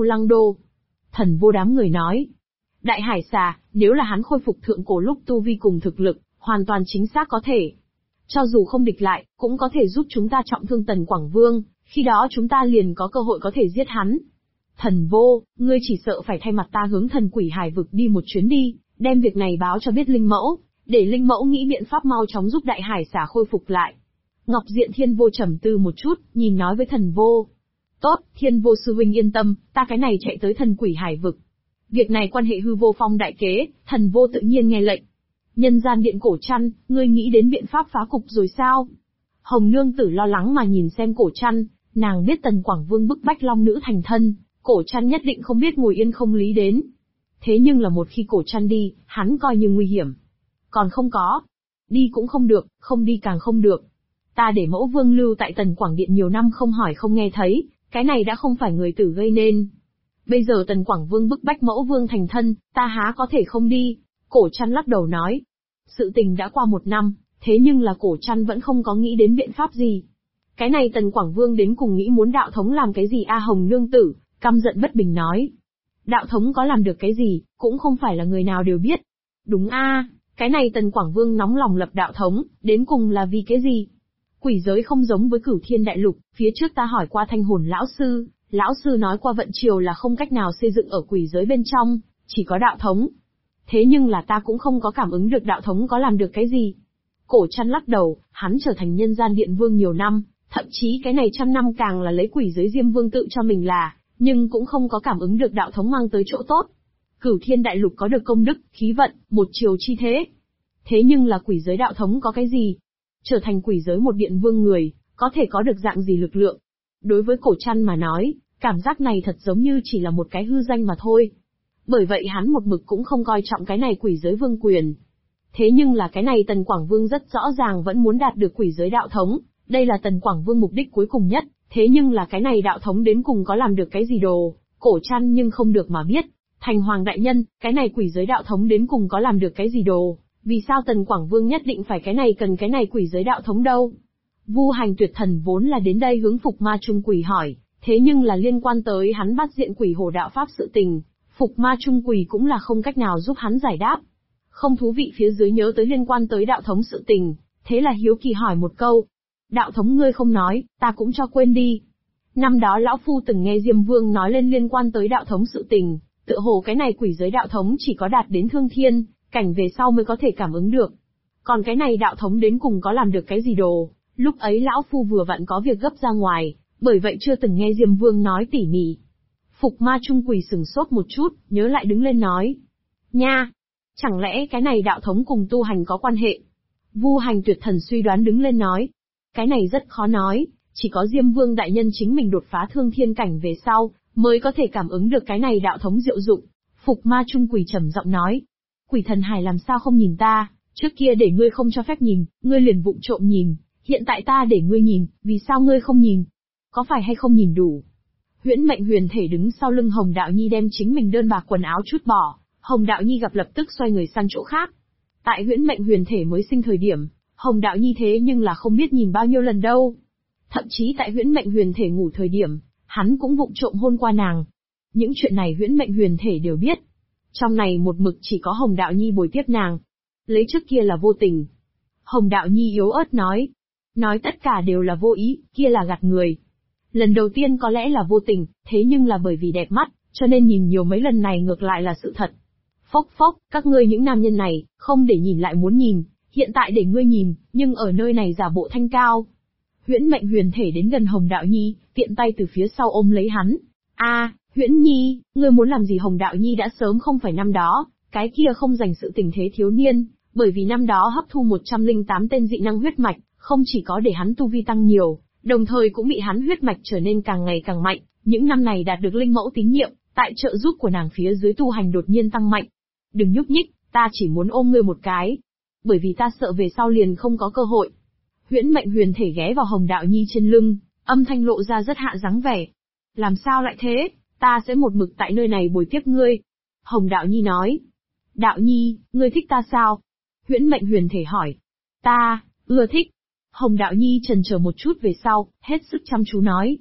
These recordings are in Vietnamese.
Lăng Đô. Thần Vô đám người nói. Đại hải xà, nếu là hắn khôi phục thượng cổ lúc tu vi cùng thực lực, hoàn toàn chính xác có thể. Cho dù không địch lại, cũng có thể giúp chúng ta trọng thương Tần Quảng Vương, khi đó chúng ta liền có cơ hội có thể giết hắn. Thần Vô, ngươi chỉ sợ phải thay mặt ta hướng Thần Quỷ Hải vực đi một chuyến đi, đem việc này báo cho biết Linh Mẫu, để Linh Mẫu nghĩ biện pháp mau chóng giúp đại hải xà khôi phục lại. Ngọc Diện Thiên Vô trầm tư một chút, nhìn nói với Thần Vô. Tốt, Thiên Vô sư huynh yên tâm, ta cái này chạy tới Thần Quỷ Hải vực. Việc này quan hệ hư vô phong đại kế, Thần Vô tự nhiên nghe lệnh. Nhân gian điện Cổ Trăn, ngươi nghĩ đến biện pháp phá cục rồi sao? Hồng Nương Tử lo lắng mà nhìn xem Cổ Trăn, nàng biết Tần Quảng Vương bức bách Long Nữ thành thân, Cổ Trăn nhất định không biết ngồi yên không lý đến. Thế nhưng là một khi Cổ Trăn đi, hắn coi như nguy hiểm. Còn không có. Đi cũng không được, không đi càng không được. Ta để Mẫu Vương lưu tại Tần Quảng Điện nhiều năm không hỏi không nghe thấy, cái này đã không phải người tử gây nên. Bây giờ Tần Quảng Vương bức bách Mẫu Vương thành thân, ta há có thể không đi. Cổ Trăn lắc đầu nói. Sự tình đã qua 1 năm, thế nhưng là Cổ Trăn vẫn không có nghĩ đến biện pháp gì. Cái này Tần Quảng Vương đến cùng nghĩ muốn đạo thống làm cái gì a? Hồng Nương Tử căm giận bất bình nói. Đạo thống có làm được cái gì, cũng không phải là người nào đều biết. Đúng a, cái này Tần Quảng Vương nóng lòng lập đạo thống, đến cùng là vì cái gì? Quỷ giới không giống với Cửu Thiên Đại Lục, phía trước ta hỏi qua Thanh Hồn lão sư nói qua vận triều là không cách nào xây dựng ở quỷ giới bên trong, chỉ có đạo thống. Thế nhưng là ta cũng không có cảm ứng được đạo thống có làm được cái gì. Cổ Trăn lắc đầu, hắn trở thành nhân gian điện vương nhiều năm, thậm chí cái này 100 năm càng là lấy quỷ giới Diêm Vương tự cho mình là, nhưng cũng không có cảm ứng được đạo thống mang tới chỗ tốt. Cửu Thiên Đại Lục có được công đức, khí vận, một triều chi thế. Thế nhưng là quỷ giới đạo thống có cái gì? Trở thành quỷ giới một điện vương người, có thể có được dạng gì lực lượng? Đối với Cổ Trăn mà nói, cảm giác này thật giống như chỉ là một cái hư danh mà thôi. Bởi vậy hắn một mực cũng không coi trọng cái này quỷ giới vương quyền. Thế nhưng là cái này Tần Quảng Vương rất rõ ràng vẫn muốn đạt được quỷ giới đạo thống, đây là Tần Quảng Vương mục đích cuối cùng nhất, thế nhưng là cái này đạo thống đến cùng có làm được cái gì đồ, Cổ Trăn nhưng không được mà biết. Thành Hoàng đại nhân, cái này quỷ giới đạo thống đến cùng có làm được cái gì đồ, vì sao Tần Quảng Vương nhất định phải cái này cần cái này quỷ giới đạo thống đâu? Vu Hành Tuyệt Thần vốn là đến đây hướng Phục Ma Trung Quỷ hỏi, thế nhưng là liên quan tới hắn bắt diện quỷ hồ đạo pháp sự tình, Phục Ma Trung Quỷ cũng là không cách nào giúp hắn giải đáp. Không thú vị phía dưới nhớ tới liên quan tới đạo thống sự tình, thế là hiếu kỳ hỏi một câu. Đạo thống ngươi không nói, ta cũng cho quên đi. Năm đó lão phu từng nghe Diêm Vương nói lên liên quan tới đạo thống sự tình, tựa hồ cái này quỷ giới đạo thống chỉ có đạt đến thương thiên, cảnh về sau mới có thể cảm ứng được. Còn cái này đạo thống đến cùng có làm được cái gì đồ, lúc ấy lão phu vừa vặn có việc gấp ra ngoài, bởi vậy chưa từng nghe Diêm Vương nói tỉ mỉ. Phục Ma Trung Quỷ sừng sốt một chút, nhớ lại đứng lên nói. Nha! Chẳng lẽ cái này đạo thống cùng tu hành có quan hệ? Vu Hành Tuyệt Thần suy đoán đứng lên nói. Cái này rất khó nói, chỉ có Diêm Vương đại nhân chính mình đột phá thương thiên cảnh về sau, mới có thể cảm ứng được cái này đạo thống diệu dụng. Phục Ma Trung Quỷ trầm giọng nói. Quỷ thần hải làm sao không nhìn ta, trước kia để ngươi không cho phép nhìn, ngươi liền vụng trộm nhìn, hiện tại ta để ngươi nhìn, vì sao ngươi không nhìn? Có phải hay không nhìn đủ? Huyễn Mệnh Huyền Thể đứng sau lưng Hồng Đạo Nhi đem chính mình đơn bạc quần áo chút bỏ, Hồng Đạo Nhi gặp lập tức xoay người sang chỗ khác. Tại Huyễn Mệnh Huyền Thể mới sinh thời điểm, Hồng Đạo Nhi thế nhưng là không biết nhìn bao nhiêu lần đâu. Thậm chí tại Huyễn Mệnh Huyền Thể ngủ thời điểm, hắn cũng vụng trộm hôn qua nàng. Những chuyện này Huyễn Mệnh Huyền Thể đều biết. Trong này một mực chỉ có Hồng Đạo Nhi bồi tiếp nàng. Lấy trước kia là vô tình. Hồng Đạo Nhi yếu ớt nói. Nói tất cả đều là vô ý, kia là gạt người. Lần đầu tiên có lẽ là vô tình, thế nhưng là bởi vì đẹp mắt, cho nên nhìn nhiều mấy lần này ngược lại là sự thật. Phốc phốc, các ngươi những nam nhân này, không để nhìn lại muốn nhìn, hiện tại để ngươi nhìn, nhưng ở nơi này giả bộ thanh cao. Huyễn Mệnh Huyền Thể đến gần Hồng Đạo Nhi, tiện tay từ phía sau ôm lấy hắn. Huyễn Nhi, ngươi muốn làm gì? Hồng Đạo Nhi đã sớm không phải năm đó, cái kia không dành sự tình thế thiếu niên, bởi vì năm đó hấp thu 108 tên dị năng huyết mạch, không chỉ có để hắn tu vi tăng nhiều, đồng thời cũng bị hắn huyết mạch trở nên càng ngày càng mạnh, những năm này đạt được linh mẫu tín nhiệm, tại trợ giúp của nàng phía dưới tu hành đột nhiên tăng mạnh. Đừng nhúc nhích, ta chỉ muốn ôm ngươi một cái, bởi vì ta sợ về sau liền không có cơ hội. Huyễn Mệnh Huyền Thể ghé vào Hồng Đạo Nhi trên lưng, âm thanh lộ ra rất hạ dáng vẻ. Làm sao lại thế, ta sẽ một mực tại nơi này bồi tiếp ngươi. Hồng Đạo Nhi nói. Đạo Nhi, ngươi thích ta sao? Huyễn Mệnh Huyền Thể hỏi. Ta, ưa thích. Hồng Đạo Nhi chần chờ một chút về sau, hết sức chăm chú nói.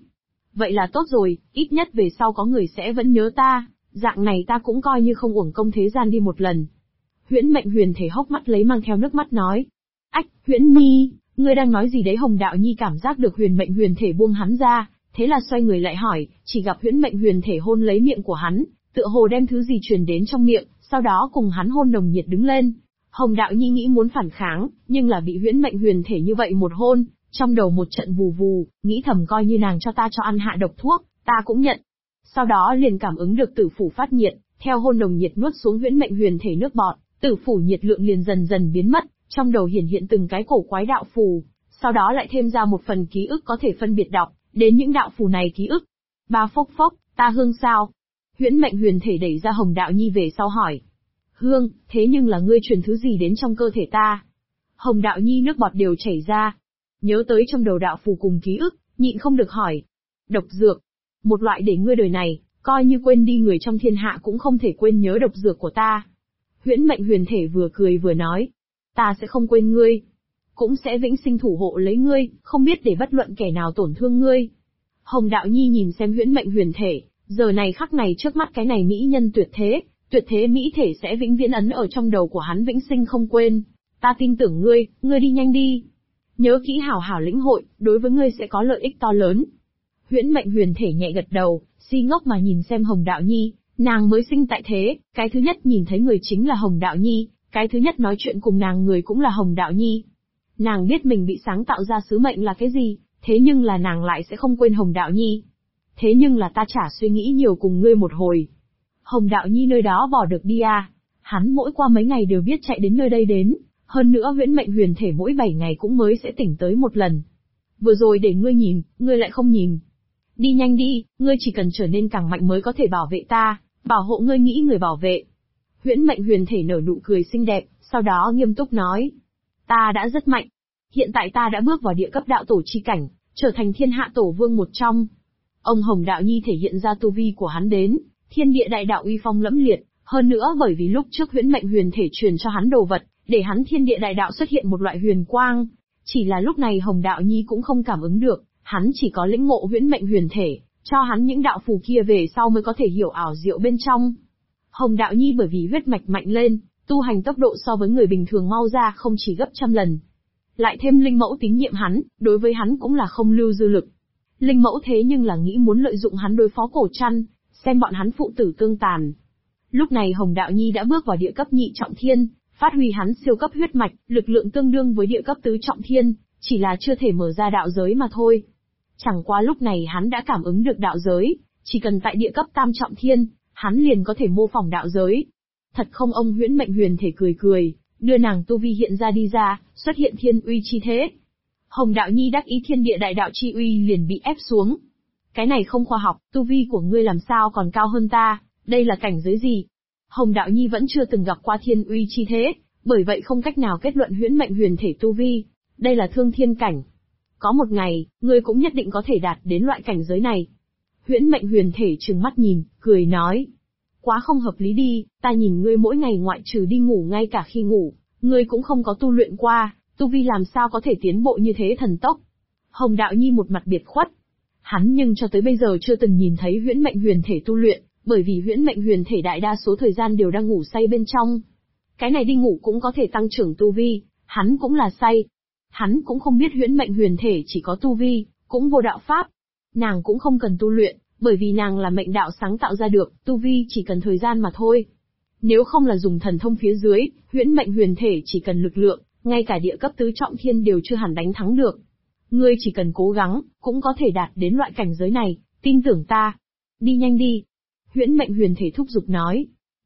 Vậy là tốt rồi, ít nhất về sau có người sẽ vẫn nhớ ta, dạng này ta cũng coi như không uổng công thế gian đi một lần. Huyễn Mệnh Huyền Thể hốc mắt lấy mang theo nước mắt nói. Ách, Huyễn Nhi, ngươi đang nói gì đấy? Hồng Đạo Nhi cảm giác được Huyền Mệnh Huyền Thể buông hắn ra, thế là xoay người lại hỏi, chỉ gặp Huyễn Mệnh Huyền Thể hôn lấy miệng của hắn, tựa hồ đem thứ gì truyền đến trong miệng, sau đó cùng hắn hôn nồng nhiệt đứng lên. Hồng Đạo Nhi nghĩ muốn phản kháng, nhưng là bị Huyễn Mệnh Huyền Thể như vậy một hôn, trong đầu một trận vù vù, nghĩ thầm coi như nàng cho ta cho ăn hạ độc thuốc, ta cũng nhận. Sau đó liền cảm ứng được tử phủ phát nhiệt, theo hôn nồng nhiệt nuốt xuống Huyễn Mệnh Huyền Thể nước bọt, tử phủ nhiệt lượng liền dần dần biến mất, trong đầu hiển hiện từng cái cổ quái đạo phù, sau đó lại thêm ra một phần ký ức có thể phân biệt đọc đến những đạo phù này ký ức. Ba phốc phốc, ta hương sao? Huyễn Mệnh Huyền Thể đẩy ra Hồng Đạo Nhi về sau hỏi. Hương, thế nhưng là ngươi truyền thứ gì đến trong cơ thể ta? Hồng Đạo Nhi nước bọt đều chảy ra. Nhớ tới trong đầu đạo phù cùng ký ức, nhịn không được hỏi. Độc dược. Một loại để ngươi đời này, coi như quên đi người trong thiên hạ cũng không thể quên nhớ độc dược của ta. Huyễn Mệnh Huyền Thể vừa cười vừa nói. Ta sẽ không quên ngươi. Cũng sẽ vĩnh sinh thủ hộ lấy ngươi, không biết để bất luận kẻ nào tổn thương ngươi. Hồng Đạo Nhi nhìn xem Huyễn Mệnh Huyền Thể, giờ này khắc này trước mắt cái này mỹ nhân tuyệt thế mỹ thể sẽ vĩnh viễn ấn ở trong đầu của hắn vĩnh sinh không quên. Ta tin tưởng ngươi, ngươi đi nhanh đi. Nhớ kỹ hảo hảo lĩnh hội, đối với ngươi sẽ có lợi ích to lớn. Huyễn Mệnh Huyền Thể nhẹ gật đầu, si ngốc mà nhìn xem Hồng Đạo Nhi, nàng mới sinh tại thế, cái thứ nhất nhìn thấy người chính là Hồng Đạo Nhi, cái thứ nhất nói chuyện cùng nàng người cũng là Hồng Đạo Nhi. Nàng biết mình bị sáng tạo ra sứ mệnh là cái gì, thế nhưng là nàng lại sẽ không quên Hồng Đạo Nhi. Thế nhưng là ta chả suy nghĩ nhiều cùng ngươi một hồi. Hồng Đạo Nhi nơi đó bỏ được đi à? Hắn mỗi qua mấy ngày đều biết chạy đến nơi đây đến, hơn nữa Huyễn Mệnh Huyền Thể mỗi 7 ngày cũng mới sẽ tỉnh tới một lần. Vừa rồi để ngươi nhìn, ngươi lại không nhìn. Đi nhanh đi, ngươi chỉ cần trở nên càng mạnh mới có thể bảo vệ ta, bảo hộ ngươi nghĩ người bảo vệ. Huyễn Mệnh Huyền Thể nở nụ cười xinh đẹp, sau đó nghiêm túc nói. Ta đã rất mạnh. Hiện tại ta đã bước vào địa cấp đạo tổ chi cảnh, trở thành thiên hạ tổ vương một trong. Ông Hồng Đạo Nhi thể hiện ra tu vi của hắn đến, thiên địa đại đạo uy phong lẫm liệt, hơn nữa bởi vì lúc trước Huyễn Mệnh Huyền Thể truyền cho hắn đồ vật, để hắn thiên địa đại đạo xuất hiện một loại huyền quang. Chỉ là lúc này Hồng Đạo Nhi cũng không cảm ứng được, hắn chỉ có lĩnh ngộ Huyễn Mệnh Huyền Thể, cho hắn những đạo phù kia về sau mới có thể hiểu ảo diệu bên trong. Hồng Đạo Nhi bởi vì huyết mạch mạnh lên, tu hành tốc độ so với người bình thường mau ra không chỉ gấp trăm lần. Lại thêm Linh Mẫu tín nhiệm hắn, đối với hắn cũng là không lưu dư lực. Linh Mẫu thế nhưng là nghĩ muốn lợi dụng hắn đối phó Cổ Trăn, xem bọn hắn phụ tử tương tàn. Lúc này Hồng Đạo Nhi đã bước vào địa cấp nhị trọng thiên, phát huy hắn siêu cấp huyết mạch, lực lượng tương đương với địa cấp tứ trọng thiên, chỉ là chưa thể mở ra đạo giới mà thôi. Chẳng qua lúc này hắn đã cảm ứng được đạo giới, chỉ cần tại địa cấp tam trọng thiên, hắn liền có thể mô phỏng đạo giới. Thật không? Ông Huyễn Mệnh Huyền Thể cười cười, đưa nàng tu vi hiện ra đi ra, xuất hiện thiên uy chi thế. Hồng Đạo Nhi đắc ý thiên địa đại đạo chi uy liền bị ép xuống. Cái này không khoa học, tu vi của ngươi làm sao còn cao hơn ta, đây là cảnh giới gì? Hồng Đạo Nhi vẫn chưa từng gặp qua thiên uy chi thế, bởi vậy không cách nào kết luận Huyễn Mệnh Huyền Thể tu vi. Đây là thương thiên cảnh. Có một ngày, ngươi cũng nhất định có thể đạt đến loại cảnh giới này. Huyễn Mệnh Huyền Thể trừng mắt nhìn, cười nói. Quá không hợp lý đi, ta nhìn ngươi mỗi ngày ngoại trừ đi ngủ ngay cả khi ngủ, ngươi cũng không có tu luyện qua, tu vi làm sao có thể tiến bộ như thế thần tốc. Hồng Đạo Nhi một mặt biệt khuất. Hắn nhưng cho tới bây giờ chưa từng nhìn thấy Huyễn Mệnh Huyền Thể tu luyện, bởi vì Huyễn Mệnh Huyền Thể đại đa số thời gian đều đang ngủ say bên trong. Cái này đi ngủ cũng có thể tăng trưởng tu vi, hắn cũng là say. Hắn cũng không biết Huyễn Mệnh Huyền Thể chỉ có tu vi, cũng vô đạo pháp. Nàng cũng không cần tu luyện, bởi vì nàng là mệnh đạo sáng tạo ra được, tu vi chỉ cần thời gian mà thôi. Nếu không là dùng thần thông phía dưới, Huyễn Mệnh Huyền Thể chỉ cần lực lượng, ngay cả địa cấp tứ trọng thiên đều chưa hẳn đánh thắng được. Ngươi chỉ cần cố gắng, cũng có thể đạt đến loại cảnh giới này, tin tưởng ta. Đi nhanh đi. Huyễn Mệnh Huyền Thể thúc giục nói.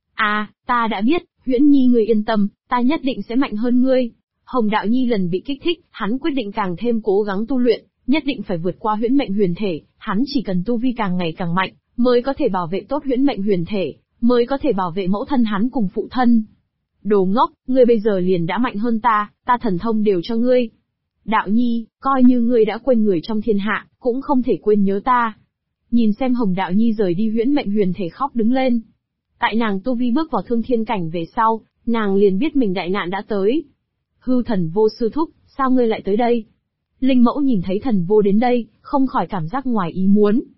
Ta đã biết, Huyễn Nhi ngươi yên tâm, ta nhất định sẽ mạnh hơn ngươi. Hồng Đạo Nhi lần bị kích thích, hắn quyết định càng thêm cố gắng tu luyện, nhất định phải vượt qua Huyễn Mệnh Huyền Thể, hắn chỉ cần tu vi càng ngày càng mạnh, mới có thể bảo vệ tốt Huyễn Mệnh Huyền Thể, mới có thể bảo vệ mẫu thân hắn cùng phụ thân. Đồ ngốc, ngươi bây giờ liền đã mạnh hơn ta thần thông đều cho ngươi. Đạo Nhi, coi như ngươi đã quên người trong thiên hạ, cũng không thể quên nhớ ta. Nhìn xem Hồng Đạo Nhi rời đi, Huyễn Mệnh Huyền Thể khóc đứng lên. Tại nàng tu vi bước vào thương thiên cảnh về sau, nàng liền biết mình đại nạn đã tới. Hư Thần Vô sư thúc, sao ngươi lại tới đây? Linh Mẫu nhìn thấy Thần Vô đến đây, không khỏi cảm giác ngoài ý muốn.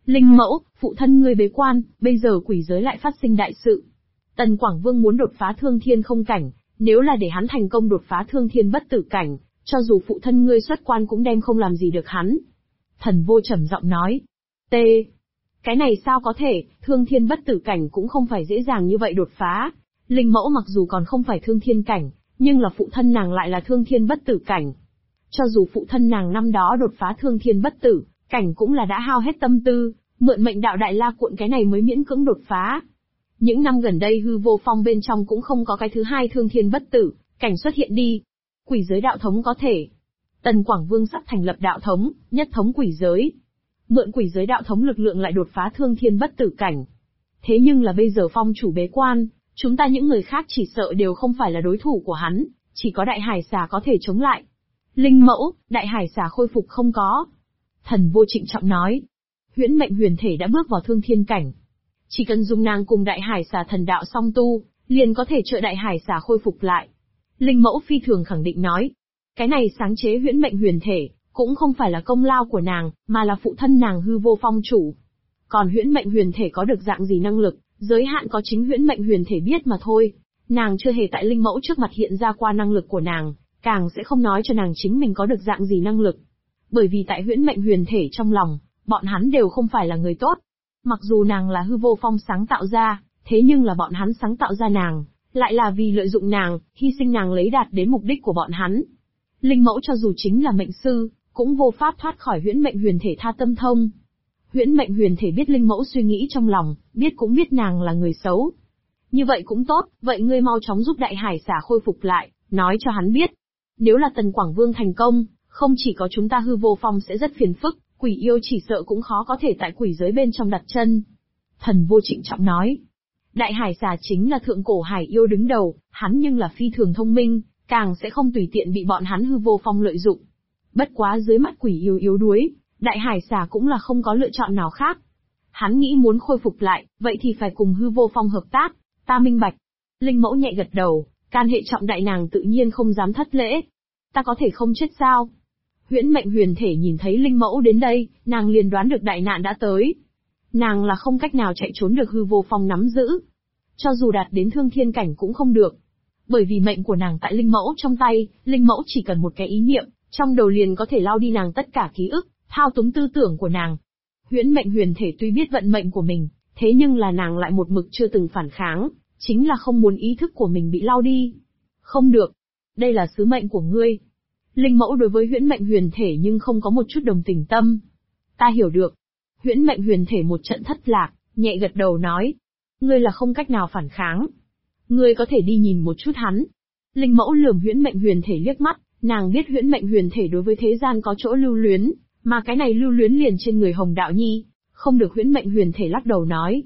Linh mẫu, phụ thân ngươi bế quan, bây giờ quỷ giới lại phát sinh đại sự. Tần Quảng Vương muốn đột phá thương thiên không cảnh, nếu là để hắn thành công đột phá thương thiên bất tử cảnh, cho dù phụ thân ngươi xuất quan cũng đem không làm gì được hắn. Thần Vô trầm giọng nói. T. Cái này sao có thể, thương thiên bất tử cảnh cũng không phải dễ dàng như vậy đột phá. Linh mẫu mặc dù còn không phải thương thiên cảnh, nhưng là phụ thân nàng lại là thương thiên bất tử cảnh. Cho dù phụ thân nàng năm đó đột phá thương thiên bất tử cảnh cũng là đã hao hết tâm tư, mượn mệnh đạo đại la cuộn cái này mới miễn cưỡng đột phá. Những năm gần đây hư vô phong bên trong cũng không có cái thứ hai thương thiên bất tử cảnh xuất hiện đi. Quỷ giới đạo thống có thể. Tần Quảng Vương sắp thành lập đạo thống, nhất thống quỷ giới. Mượn quỷ giới đạo thống lực lượng lại đột phá thương thiên bất tử cảnh. Thế nhưng là bây giờ phong chủ bế quan, chúng ta những người khác chỉ sợ đều không phải là đối thủ của hắn, chỉ có đại hải xà có thể chống lại. Linh mẫu, đại hải xà khôi phục không có. Thần Vô trịnh trọng nói. Huyễn mệnh huyền thể đã bước vào thương thiên cảnh. Chỉ cần dùng nàng cùng đại hải xà thần đạo song tu, liền có thể trợ đại hải xà khôi phục lại. Linh mẫu phi thường khẳng định nói. Cái này sáng chế huyễn mệnh huyền thể, cũng không phải là công lao của nàng, mà là phụ thân nàng hư vô phong chủ. Còn huyễn mệnh huyền thể có được dạng gì năng lực, giới hạn có chính huyễn mệnh huyền thể biết mà thôi. Nàng chưa hề tại linh mẫu trước mặt hiện ra qua năng lực của nàng, càng sẽ không nói cho nàng chính mình có được dạng gì năng lực. Bởi vì tại huyễn mệnh huyền thể trong lòng, bọn hắn đều không phải là người tốt. Mặc dù nàng là hư vô phong sáng tạo ra, thế nhưng là bọn hắn sáng tạo ra nàng, lại là vì lợi dụng nàng, hy sinh nàng lấy đạt đến mục đích của bọn hắn. Linh mẫu cho dù chính là mệnh sư, cũng vô pháp thoát khỏi huyễn mệnh huyền thể tha tâm thông. Huyễn mệnh huyền thể biết linh mẫu suy nghĩ trong lòng, biết cũng biết nàng là người xấu. Như vậy cũng tốt, vậy ngươi mau chóng giúp đại hải xà khôi phục lại, nói cho hắn biết. Nếu là Tần Quảng Vương thành công, không chỉ có chúng ta hư vô phong sẽ rất phiền phức, quỷ yêu chỉ sợ cũng khó có thể tại quỷ giới bên trong đặt chân. Thần Vô trịnh trọng nói. Đại hải xà chính là thượng cổ hải yêu đứng đầu, hắn nhưng là phi thường thông minh, càng sẽ không tùy tiện bị bọn hắn hư vô phong lợi dụng. Bất quá dưới mắt quỷ yêu yếu đuối, đại hải xà cũng là không có lựa chọn nào khác. Hắn nghĩ muốn khôi phục lại, vậy thì phải cùng hư vô phong hợp tác, ta minh bạch. Linh mẫu nhẹ gật đầu, can hệ trọng đại nàng tự nhiên không dám thất lễ. Ta có thể không chết sao? Huyễn mệnh huyền thể nhìn thấy linh mẫu đến đây, nàng liền đoán được đại nạn đã tới. Nàng là không cách nào chạy trốn được hư vô phong nắm giữ. Cho dù đạt đến thương thiên cảnh cũng không được. Bởi vì mệnh của nàng tại linh mẫu trong tay, linh mẫu chỉ cần một cái ý niệm, trong đầu liền có thể lao đi nàng tất cả ký ức, thao túng tư tưởng của nàng. Huyễn mệnh huyền thể tuy biết vận mệnh của mình, thế nhưng là nàng lại một mực chưa từng phản kháng, chính là không muốn ý thức của mình bị lao đi. Không được. Đây là sứ mệnh của ngươi. Linh mẫu đối với huyễn mệnh huyền thể nhưng không có một chút đồng tình tâm. Ta hiểu được. Huyễn mệnh huyền thể một trận thất lạc, nhẹ gật đầu nói. Ngươi là không cách nào phản kháng. Ngươi có thể đi nhìn một chút hắn. Linh mẫu lườm huyễn mệnh huyền thể liếc mắt, nàng biết huyễn mệnh huyền thể đối với thế gian có chỗ lưu luyến, mà cái này lưu luyến liền trên người Hồng Đạo Nhi, không được. Huyễn mệnh huyền thể lắc đầu nói.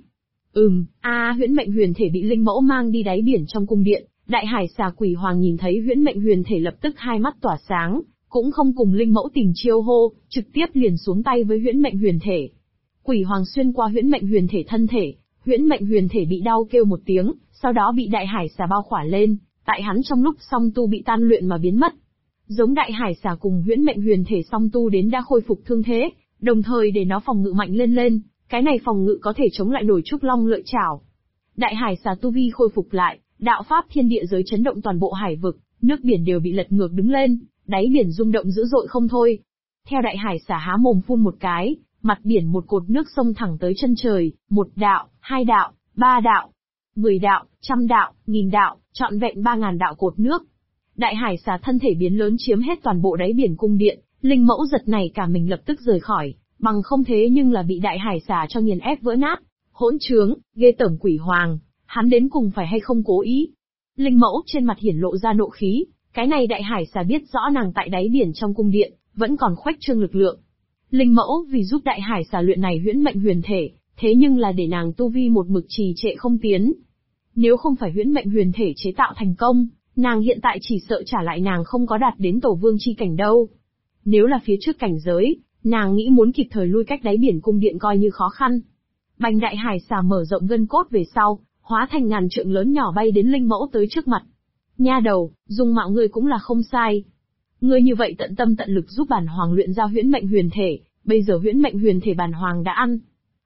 Huyễn mệnh huyền thể bị linh mẫu mang đi đáy biển trong cung điện, đại hải xà quỷ hoàng nhìn thấy huyễn mệnh huyền thể lập tức hai mắt tỏa sáng, cũng không cùng linh mẫu tình chiêu hô, trực tiếp liền xuống tay với huyễn mệnh huyền thể. Quỷ hoàng xuyên qua huyễn mệnh huyền thể thân thể, huyễn mệnh huyền thể bị đau kêu một tiếng, sau đó bị đại hải xà bao khỏa lên, tại hắn trong lúc song tu bị tan luyện mà biến mất. Giống đại hải xà cùng huyễn mệnh huyền thể song tu đến đã khôi phục thương thế, đồng thời để nó phòng ngự mạnh lên, cái này phòng ngự có thể chống lại nổi trúc long lợi chảo. Đại hải xà tu vi khôi phục lại, đạo pháp thiên địa giới chấn động toàn bộ hải vực, nước biển đều bị lật ngược đứng lên, đáy biển rung động dữ dội không thôi. Theo đại hải xà há mồm phun một cái, mặt biển một cột nước sông thẳng tới chân trời, 1 đạo, 2 đạo, 3 đạo, 10 đạo, 100 đạo, 1000 đạo, trọn vẹn 3000 đạo cột nước. Đại hải xà thân thể biến lớn chiếm hết toàn bộ đáy biển cung điện, linh mẫu giật này cả mình lập tức rời khỏi, bằng không thế nhưng là bị đại hải xà cho nghiền ép vỡ nát. Hỗn trướng, ghê tởm quỷ hoàng, hắn đến cùng phải hay không cố ý? Linh mẫu trên mặt hiển lộ ra nộ khí, cái này đại hải xà biết rõ nàng tại đáy biển trong cung điện, vẫn còn khuếch trương lực lượng. Linh mẫu vì giúp đại hải xà luyện này huyễn mệnh huyền thể, thế nhưng là để nàng tu vi một mực trì trệ không tiến. Nếu không phải huyễn mệnh huyền thể chế tạo thành công, nàng hiện tại chỉ sợ trả lại nàng không có đạt đến tổ vương chi cảnh đâu. Nếu là phía trước cảnh giới, nàng nghĩ muốn kịp thời lui cách đáy biển cung điện coi như khó khăn. Bành đại hải xà mở rộng gân cốt về sau, hóa thành ngàn trượng lớn nhỏ bay đến linh mẫu tới trước mặt. Nha đầu, dung mạo ngươi cũng là không sai. Ngươi như vậy tận tâm tận lực giúp bản hoàng luyện ra huyễn mệnh huyền thể, bây giờ huyễn mệnh huyền thể bản hoàng đã ăn.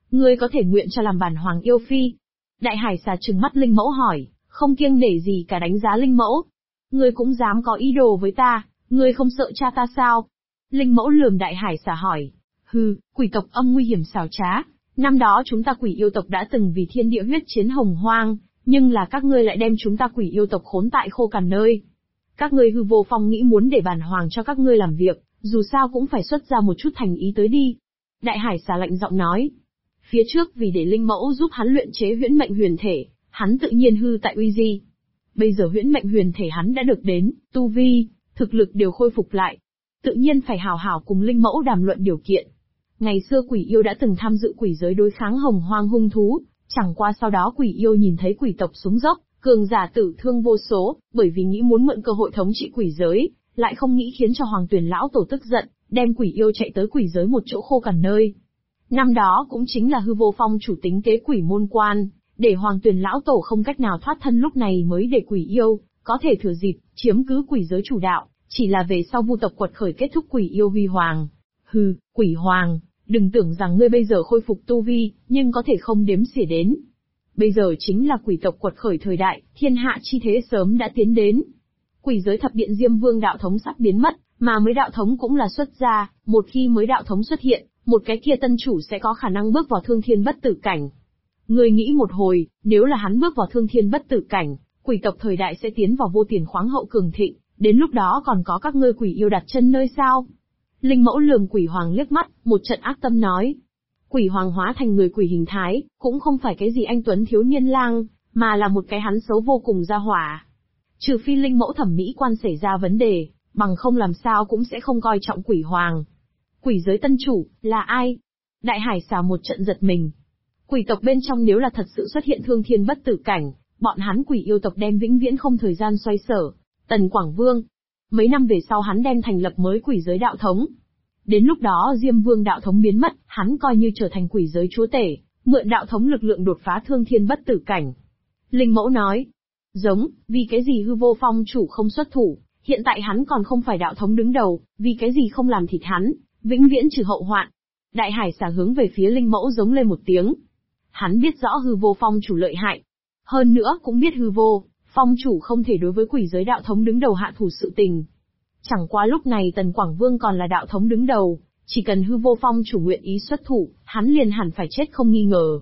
Ngươi có thể nguyện cho làm bản hoàng yêu phi. Đại hải xà trừng mắt Linh Mẫu hỏi, không kiêng nể gì cả đánh giá Linh Mẫu. Ngươi cũng dám có ý đồ với ta, ngươi không sợ cha ta sao? Linh Mẫu lườm đại hải xà hỏi, hừ, quỷ tộc âm nguy hiểm xảo trá. Năm đó chúng ta quỷ yêu tộc đã từng vì thiên địa huyết chiến hồng hoang, nhưng là các ngươi lại đem chúng ta quỷ yêu tộc khốn tại khô cằn nơi. Các ngươi hư vô phong nghĩ muốn để bản hoàng cho các ngươi làm việc, dù sao cũng phải xuất ra một chút thành ý tới đi. Đại hải xà lạnh giọng nói. Phía trước vì để Linh Mẫu giúp hắn luyện chế huyễn mệnh huyền thể, hắn tự nhiên hư tại uy di. Bây giờ huyễn mệnh huyền thể hắn đã được đến, tu vi, thực lực đều khôi phục lại. Tự nhiên phải hào hảo cùng Linh Mẫu đàm luận điều kiện. Ngày xưa quỷ yêu đã từng tham dự quỷ giới đối kháng hồng hoang hung thú, chẳng qua sau đó quỷ yêu nhìn thấy quỷ tộc xuống dốc, cường giả tử thương vô số, bởi vì nghĩ muốn mượn cơ hội thống trị quỷ giới, lại không nghĩ khiến cho Hoàng Tuyền lão tổ tức giận, đem quỷ yêu chạy tới quỷ giới một chỗ khô cằn nơi. Năm đó cũng chính là hư vô phong chủ tính kế quỷ môn quan, để Hoàng Tuyền lão tổ không cách nào thoát thân, lúc này mới để quỷ yêu có thể thừa dịp chiếm cứ quỷ giới chủ đạo, chỉ là về sau vu tộc quật khởi kết thúc quỷ yêu huy hoàng. Hừ, quỷ hoàng, đừng tưởng rằng ngươi bây giờ khôi phục tu vi, nhưng có thể không đếm xỉa đến. Bây giờ chính là quỷ tộc quật khởi thời đại, thiên hạ chi thế sớm đã tiến đến. Quỷ giới thập điện Diêm Vương đạo thống sắp biến mất, mà mới đạo thống cũng là xuất gia, một khi mới đạo thống xuất hiện, một cái kia tân chủ sẽ có khả năng bước vào thương thiên bất tử cảnh. Ngươi nghĩ một hồi, nếu là hắn bước vào thương thiên bất tử cảnh, quỷ tộc thời đại sẽ tiến vào vô tiền khoáng hậu cường thịnh, đến lúc đó còn có các ngươi quỷ yêu đặt chân nơi sao? Linh Mẫu lườm quỷ hoàng liếc mắt, một trận ác tâm nói. Quỷ hoàng hóa thành người quỷ hình thái, cũng không phải cái gì anh tuấn thiếu niên lang, mà là một cái hắn xấu vô cùng ra hỏa. Trừ phi Linh Mẫu thẩm mỹ quan xảy ra vấn đề, bằng không làm sao cũng sẽ không coi trọng quỷ hoàng. Quỷ giới tân chủ, là ai? Đại hải xà một trận giật mình. Quỷ tộc bên trong nếu là thật sự xuất hiện thương thiên bất tử cảnh, bọn hắn quỷ yêu tộc đem vĩnh viễn không thời gian xoay sở. Tần Quảng Vương. Mấy năm về sau hắn đem thành lập mới quỷ giới đạo thống. Đến lúc đó Diêm Vương đạo thống biến mất, hắn coi như trở thành quỷ giới chúa tể, mượn đạo thống lực lượng đột phá thương thiên bất tử cảnh. Linh Mẫu nói. Giống, vì cái gì hư vô phong chủ không xuất thủ, hiện tại hắn còn không phải đạo thống đứng đầu, vì cái gì không làm thịt hắn, vĩnh viễn trừ hậu hoạn. Đại hải xà hướng về phía Linh Mẫu giống lên một tiếng. Hắn biết rõ hư vô phong chủ lợi hại. Hơn nữa cũng biết hư vô phong chủ không thể đối với quỷ giới đạo thống đứng đầu hạ thủ sự tình. Chẳng qua lúc này Tần Quảng Vương còn là đạo thống đứng đầu, chỉ cần hư vô phong chủ nguyện ý xuất thủ, hắn liền hẳn phải chết không nghi ngờ.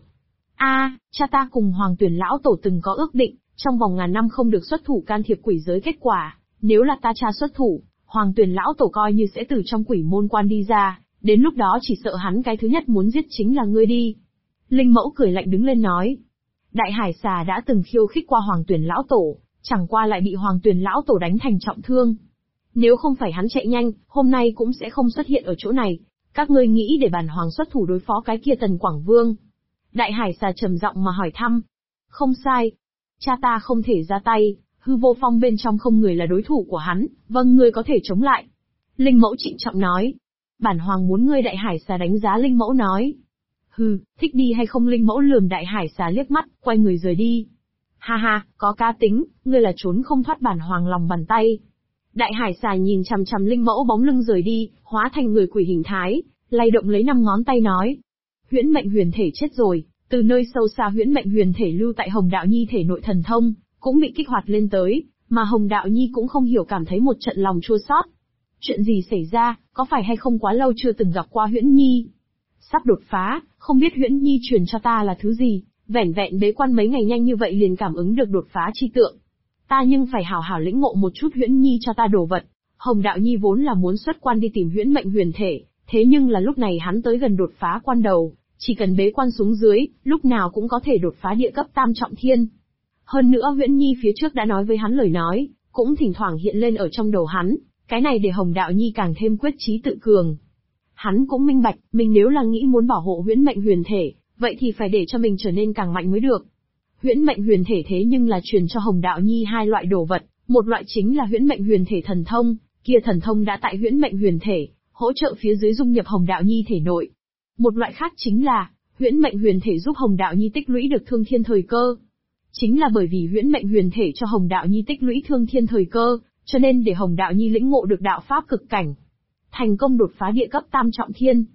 Cha ta cùng Hoàng Tuyền lão tổ từng có ước định, trong vòng ngàn năm không được xuất thủ can thiệp quỷ giới kết quả, nếu là ta cha xuất thủ, Hoàng Tuyền lão tổ coi như sẽ từ trong quỷ môn quan đi ra, đến lúc đó chỉ sợ hắn cái thứ nhất muốn giết chính là ngươi đi. Linh Mẫu cười lạnh đứng lên nói. Đại hải xà đã từng khiêu khích qua Hoàng Tuyền lão tổ, chẳng qua lại bị Hoàng Tuyền lão tổ đánh thành trọng thương. Nếu không phải hắn chạy nhanh, hôm nay cũng sẽ không xuất hiện ở chỗ này. Các ngươi nghĩ để bản hoàng xuất thủ đối phó cái kia Tần Quảng Vương? Đại hải xà trầm giọng mà hỏi thăm. Không sai. Cha ta không thể ra tay, hư vô phong bên trong không người là đối thủ của hắn, vâng ngươi có thể chống lại. Linh Mẫu trịnh trọng nói. Bản hoàng muốn ngươi. Đại hải xà đánh giá Linh Mẫu nói. Hừ, thích đi hay không? Linh Mẫu lườm đại hải xà liếc mắt, quay người rời đi. Ha ha, có cá tính, ngươi là trốn không thoát bản hoàng lòng bàn tay. Đại hải xà nhìn chằm chằm Linh Mẫu bóng lưng rời đi, hóa thành người quỷ hình thái, lay động lấy 5 ngón tay nói. Huyễn mệnh huyền thể chết rồi, từ nơi sâu xa huyễn mệnh huyền thể lưu tại Hồng Đạo Nhi thể nội thần thông, cũng bị kích hoạt lên tới, mà Hồng Đạo Nhi cũng không hiểu cảm thấy một trận lòng chua xót. Chuyện gì xảy ra, có phải hay không quá lâu chưa từng gặp qua Huyễn Nhi? Sắp đột phá, không biết Huyễn Nhi truyền cho ta là thứ gì, vẻn vẹn bế quan mấy ngày nhanh như vậy liền cảm ứng được đột phá chi tượng. Ta nhưng phải hảo hảo lĩnh ngộ một chút Huyễn Nhi cho ta đồ vật. Hồng Đạo Nhi vốn là muốn xuất quan đi tìm huyễn mệnh huyền thể, thế nhưng là lúc này hắn tới gần đột phá quan đầu, chỉ cần bế quan xuống dưới, lúc nào cũng có thể đột phá địa cấp tam trọng thiên. Hơn nữa Huyễn Nhi phía trước đã nói với hắn lời nói, cũng thỉnh thoảng hiện lên ở trong đầu hắn, cái này để Hồng Đạo Nhi càng thêm quyết chí tự cường. Hắn cũng minh bạch, mình nếu là nghĩ muốn bảo hộ huyễn mệnh huyền thể, vậy thì phải để cho mình trở nên càng mạnh mới được. Huyễn mệnh huyền thể thế nhưng là truyền cho Hồng Đạo Nhi 2 loại đồ vật, một loại chính là huyễn mệnh huyền thể thần thông, kia thần thông đã tại huyễn mệnh huyền thể, hỗ trợ phía dưới dung nhập Hồng Đạo Nhi thể nội. Một loại khác chính là, huyễn mệnh huyền thể giúp Hồng Đạo Nhi tích lũy được thương thiên thời cơ. Chính là bởi vì huyễn mệnh huyền thể cho Hồng Đạo Nhi tích lũy thương thiên thời cơ, cho nên để Hồng Đạo Nhi lĩnh ngộ được đạo pháp cực cảnh. Thành công đột phá địa cấp tam trọng thiên.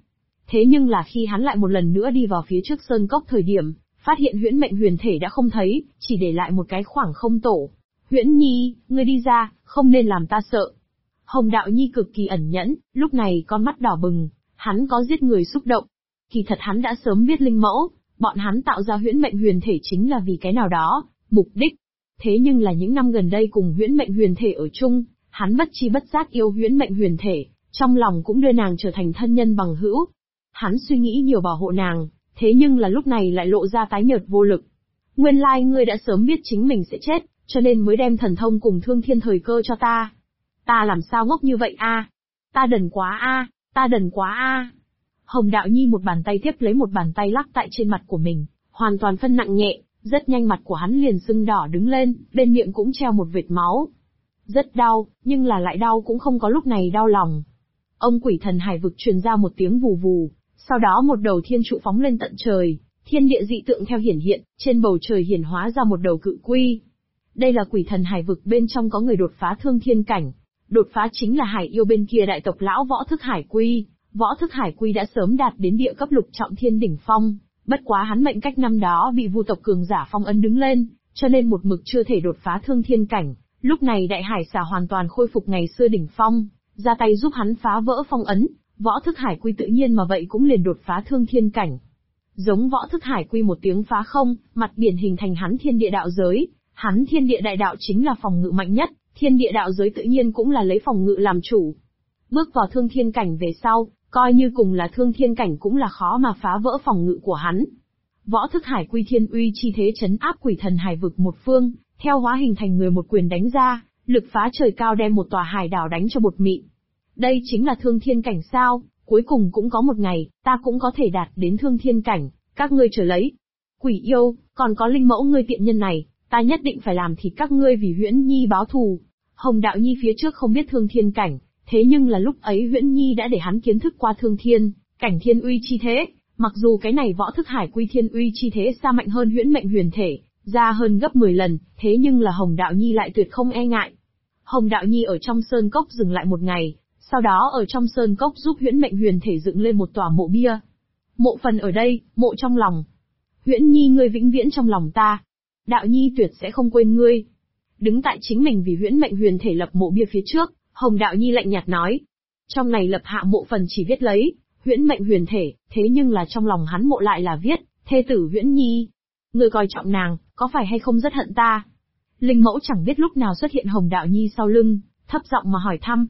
Thế nhưng là khi hắn lại một lần nữa đi vào phía trước sơn cốc thời điểm, phát hiện huyễn mệnh huyền thể đã không thấy, chỉ để lại một cái khoảng không tổ. Huyễn Nhi, ngươi đi ra, không nên làm ta sợ. Hồng Đạo Nhi cực kỳ ẩn nhẫn, lúc này con mắt đỏ bừng, hắn có giết người xúc động. Kỳ thật hắn đã sớm biết linh mẫu, bọn hắn tạo ra huyễn mệnh huyền thể chính là vì cái nào đó, mục đích. Thế nhưng là những năm gần đây cùng huyễn mệnh huyền thể ở chung, hắn bất chi bất giác yêu huyễn mệnh huyền thể, trong lòng cũng đưa nàng trở thành thân nhân bằng hữu. Hắn suy nghĩ nhiều bảo hộ nàng, thế nhưng là lúc này lại lộ ra tái nhợt vô lực. Nguyên lai ngươi đã sớm biết chính mình sẽ chết, cho nên mới đem thần thông cùng thương thiên thời cơ cho ta. Ta làm sao ngốc như vậy a? Ta đần quá a, ta đần quá a. Hồng Đạo Nhi một bàn tay tiếp lấy một bàn tay lắc tại trên mặt của mình, hoàn toàn phân nặng nhẹ, rất nhanh mặt của hắn liền sưng đỏ đứng lên, bên miệng cũng treo một vệt máu. Rất đau, nhưng là lại đau cũng không có lúc này đau lòng. Ông Quỷ Thần Hải vực truyền ra một tiếng vù vù, sau đó một đầu thiên trụ phóng lên tận trời, thiên địa dị tượng theo hiển hiện, trên bầu trời hiển hóa ra một đầu cự quy. Đây là Quỷ Thần Hải vực bên trong có người đột phá thương thiên cảnh, đột phá chính là hải yêu bên kia đại tộc lão Võ Thức Hải Quy. Võ Thức Hải Quy đã sớm đạt đến địa cấp lục trọng thiên đỉnh phong, bất quá hắn mệnh cách năm đó bị vu tộc cường giả phong ấn đứng lên, cho nên một mực chưa thể đột phá thương thiên cảnh. Lúc này đại hải xà hoàn toàn khôi phục ngày xưa đỉnh phong, ra tay giúp hắn phá vỡ phong ấn, Võ Thức Hải Quy tự nhiên mà vậy cũng liền đột phá thương thiên cảnh. Giống Võ Thức Hải Quy một tiếng phá không, mặt biển hình thành hắn thiên địa đạo giới, hắn thiên địa đại đạo chính là phòng ngự mạnh nhất, thiên địa đạo giới tự nhiên cũng là lấy phòng ngự làm chủ. Bước vào thương thiên cảnh về sau, coi như cùng là thương thiên cảnh cũng là khó mà phá vỡ phòng ngự của hắn. Võ Thức Hải Quy thiên uy chi thế chấn áp Quỷ Thần Hải vực một phương, theo hóa hình thành người một quyền đánh ra, lực phá trời cao đem một tòa hải đảo đánh cho bột mịn. Đây chính là thương thiên cảnh sao, cuối cùng cũng có một ngày, ta cũng có thể đạt đến thương thiên cảnh, các ngươi chờ lấy. Quỷ yêu, còn có linh mẫu ngươi tiện nhân này, ta nhất định phải làm thịt các ngươi vì Huyễn Nhi báo thù. Hồng Đạo Nhi phía trước không biết thương thiên cảnh, thế nhưng là lúc ấy Huyễn Nhi đã để hắn kiến thức qua thương thiên, cảnh thiên uy chi thế, mặc dù cái này Võ Thức Hải Quy thiên uy chi thế xa mạnh hơn huyễn mệnh huyền thể, ra hơn gấp 10 lần, thế nhưng là Hồng Đạo Nhi lại tuyệt không e ngại. Hồng Đạo Nhi ở trong sơn cốc dừng lại một ngày, sau đó ở trong sơn cốc giúp huyễn mệnh huyền thể dựng lên một tòa mộ bia. Mộ phần ở đây, mộ trong lòng. Huyễn Nhi ngươi vĩnh viễn trong lòng ta. Đạo Nhi tuyệt sẽ không quên ngươi. Đứng tại chính mình vì huyễn mệnh huyền thể lập mộ bia phía trước, Hồng Đạo Nhi lạnh nhạt nói. Trong này lập hạ mộ phần chỉ viết lấy, huyễn mệnh huyền thể, thế nhưng là trong lòng hắn mộ lại là viết, thê tử Huyễn Nhi. Ngươi coi trọng nàng, có phải hay không rất hận ta? Linh mẫu chẳng biết lúc nào xuất hiện Hồng Đạo Nhi sau lưng, thấp giọng mà hỏi thăm.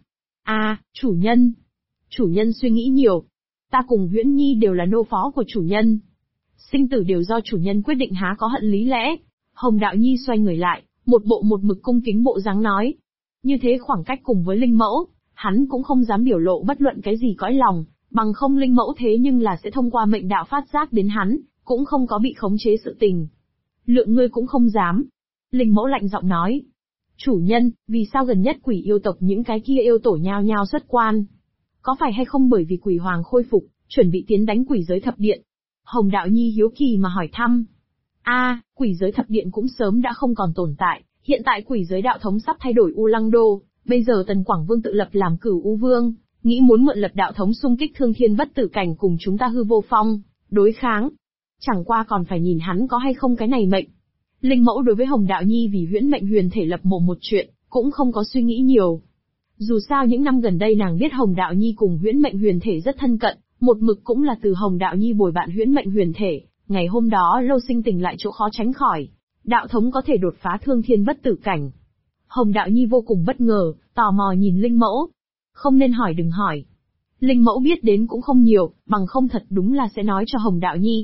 Chủ nhân. Chủ nhân suy nghĩ nhiều. Ta cùng Huyễn Nhi đều là nô phó của chủ nhân. Sinh tử đều do chủ nhân quyết định há có hận lý lẽ. Hồng Đạo Nhi xoay người lại, một bộ một mực cung kính bộ dáng nói. Như thế khoảng cách cùng với linh mẫu, hắn cũng không dám biểu lộ bất luận cái gì cõi lòng, bằng không linh mẫu thế nhưng là sẽ thông qua mệnh đạo phát giác đến hắn, cũng không có bị khống chế sự tình. Lượng ngươi cũng không dám. Linh mẫu lạnh giọng nói. Chủ nhân, vì sao gần nhất quỷ yêu tộc những cái kia yêu tổ nhao nhao xuất quan? Có phải hay không bởi vì quỷ hoàng khôi phục, chuẩn bị tiến đánh quỷ giới thập điện? Hồng Đạo Nhi hiếu kỳ mà hỏi thăm. Quỷ giới thập điện cũng sớm đã không còn tồn tại, hiện tại quỷ giới đạo thống sắp thay đổi U Lăng Đô, bây giờ Tần Quảng Vương tự lập làm Cửu U Vương, nghĩ muốn mượn lập đạo thống xung kích thương thiên bất tử cảnh cùng chúng ta Hư Vô Phong, đối kháng. Chẳng qua còn phải nhìn hắn có hay không cái này mệnh. Linh mẫu đối với Hồng Đạo Nhi vì huyễn mệnh huyền thể lập mộ một chuyện, cũng không có suy nghĩ nhiều. Dù sao những năm gần đây nàng biết Hồng Đạo Nhi cùng huyễn mệnh huyền thể rất thân cận, một mực cũng là từ Hồng Đạo Nhi bồi bạn huyễn mệnh huyền thể, ngày hôm đó lâu sinh tình lại chỗ khó tránh khỏi. Đạo thống có thể đột phá thương thiên bất tử cảnh. Hồng Đạo Nhi vô cùng bất ngờ, tò mò nhìn Linh mẫu. Không nên hỏi đừng hỏi. Linh mẫu biết đến cũng không nhiều, bằng không thật đúng là sẽ nói cho Hồng Đạo Nhi.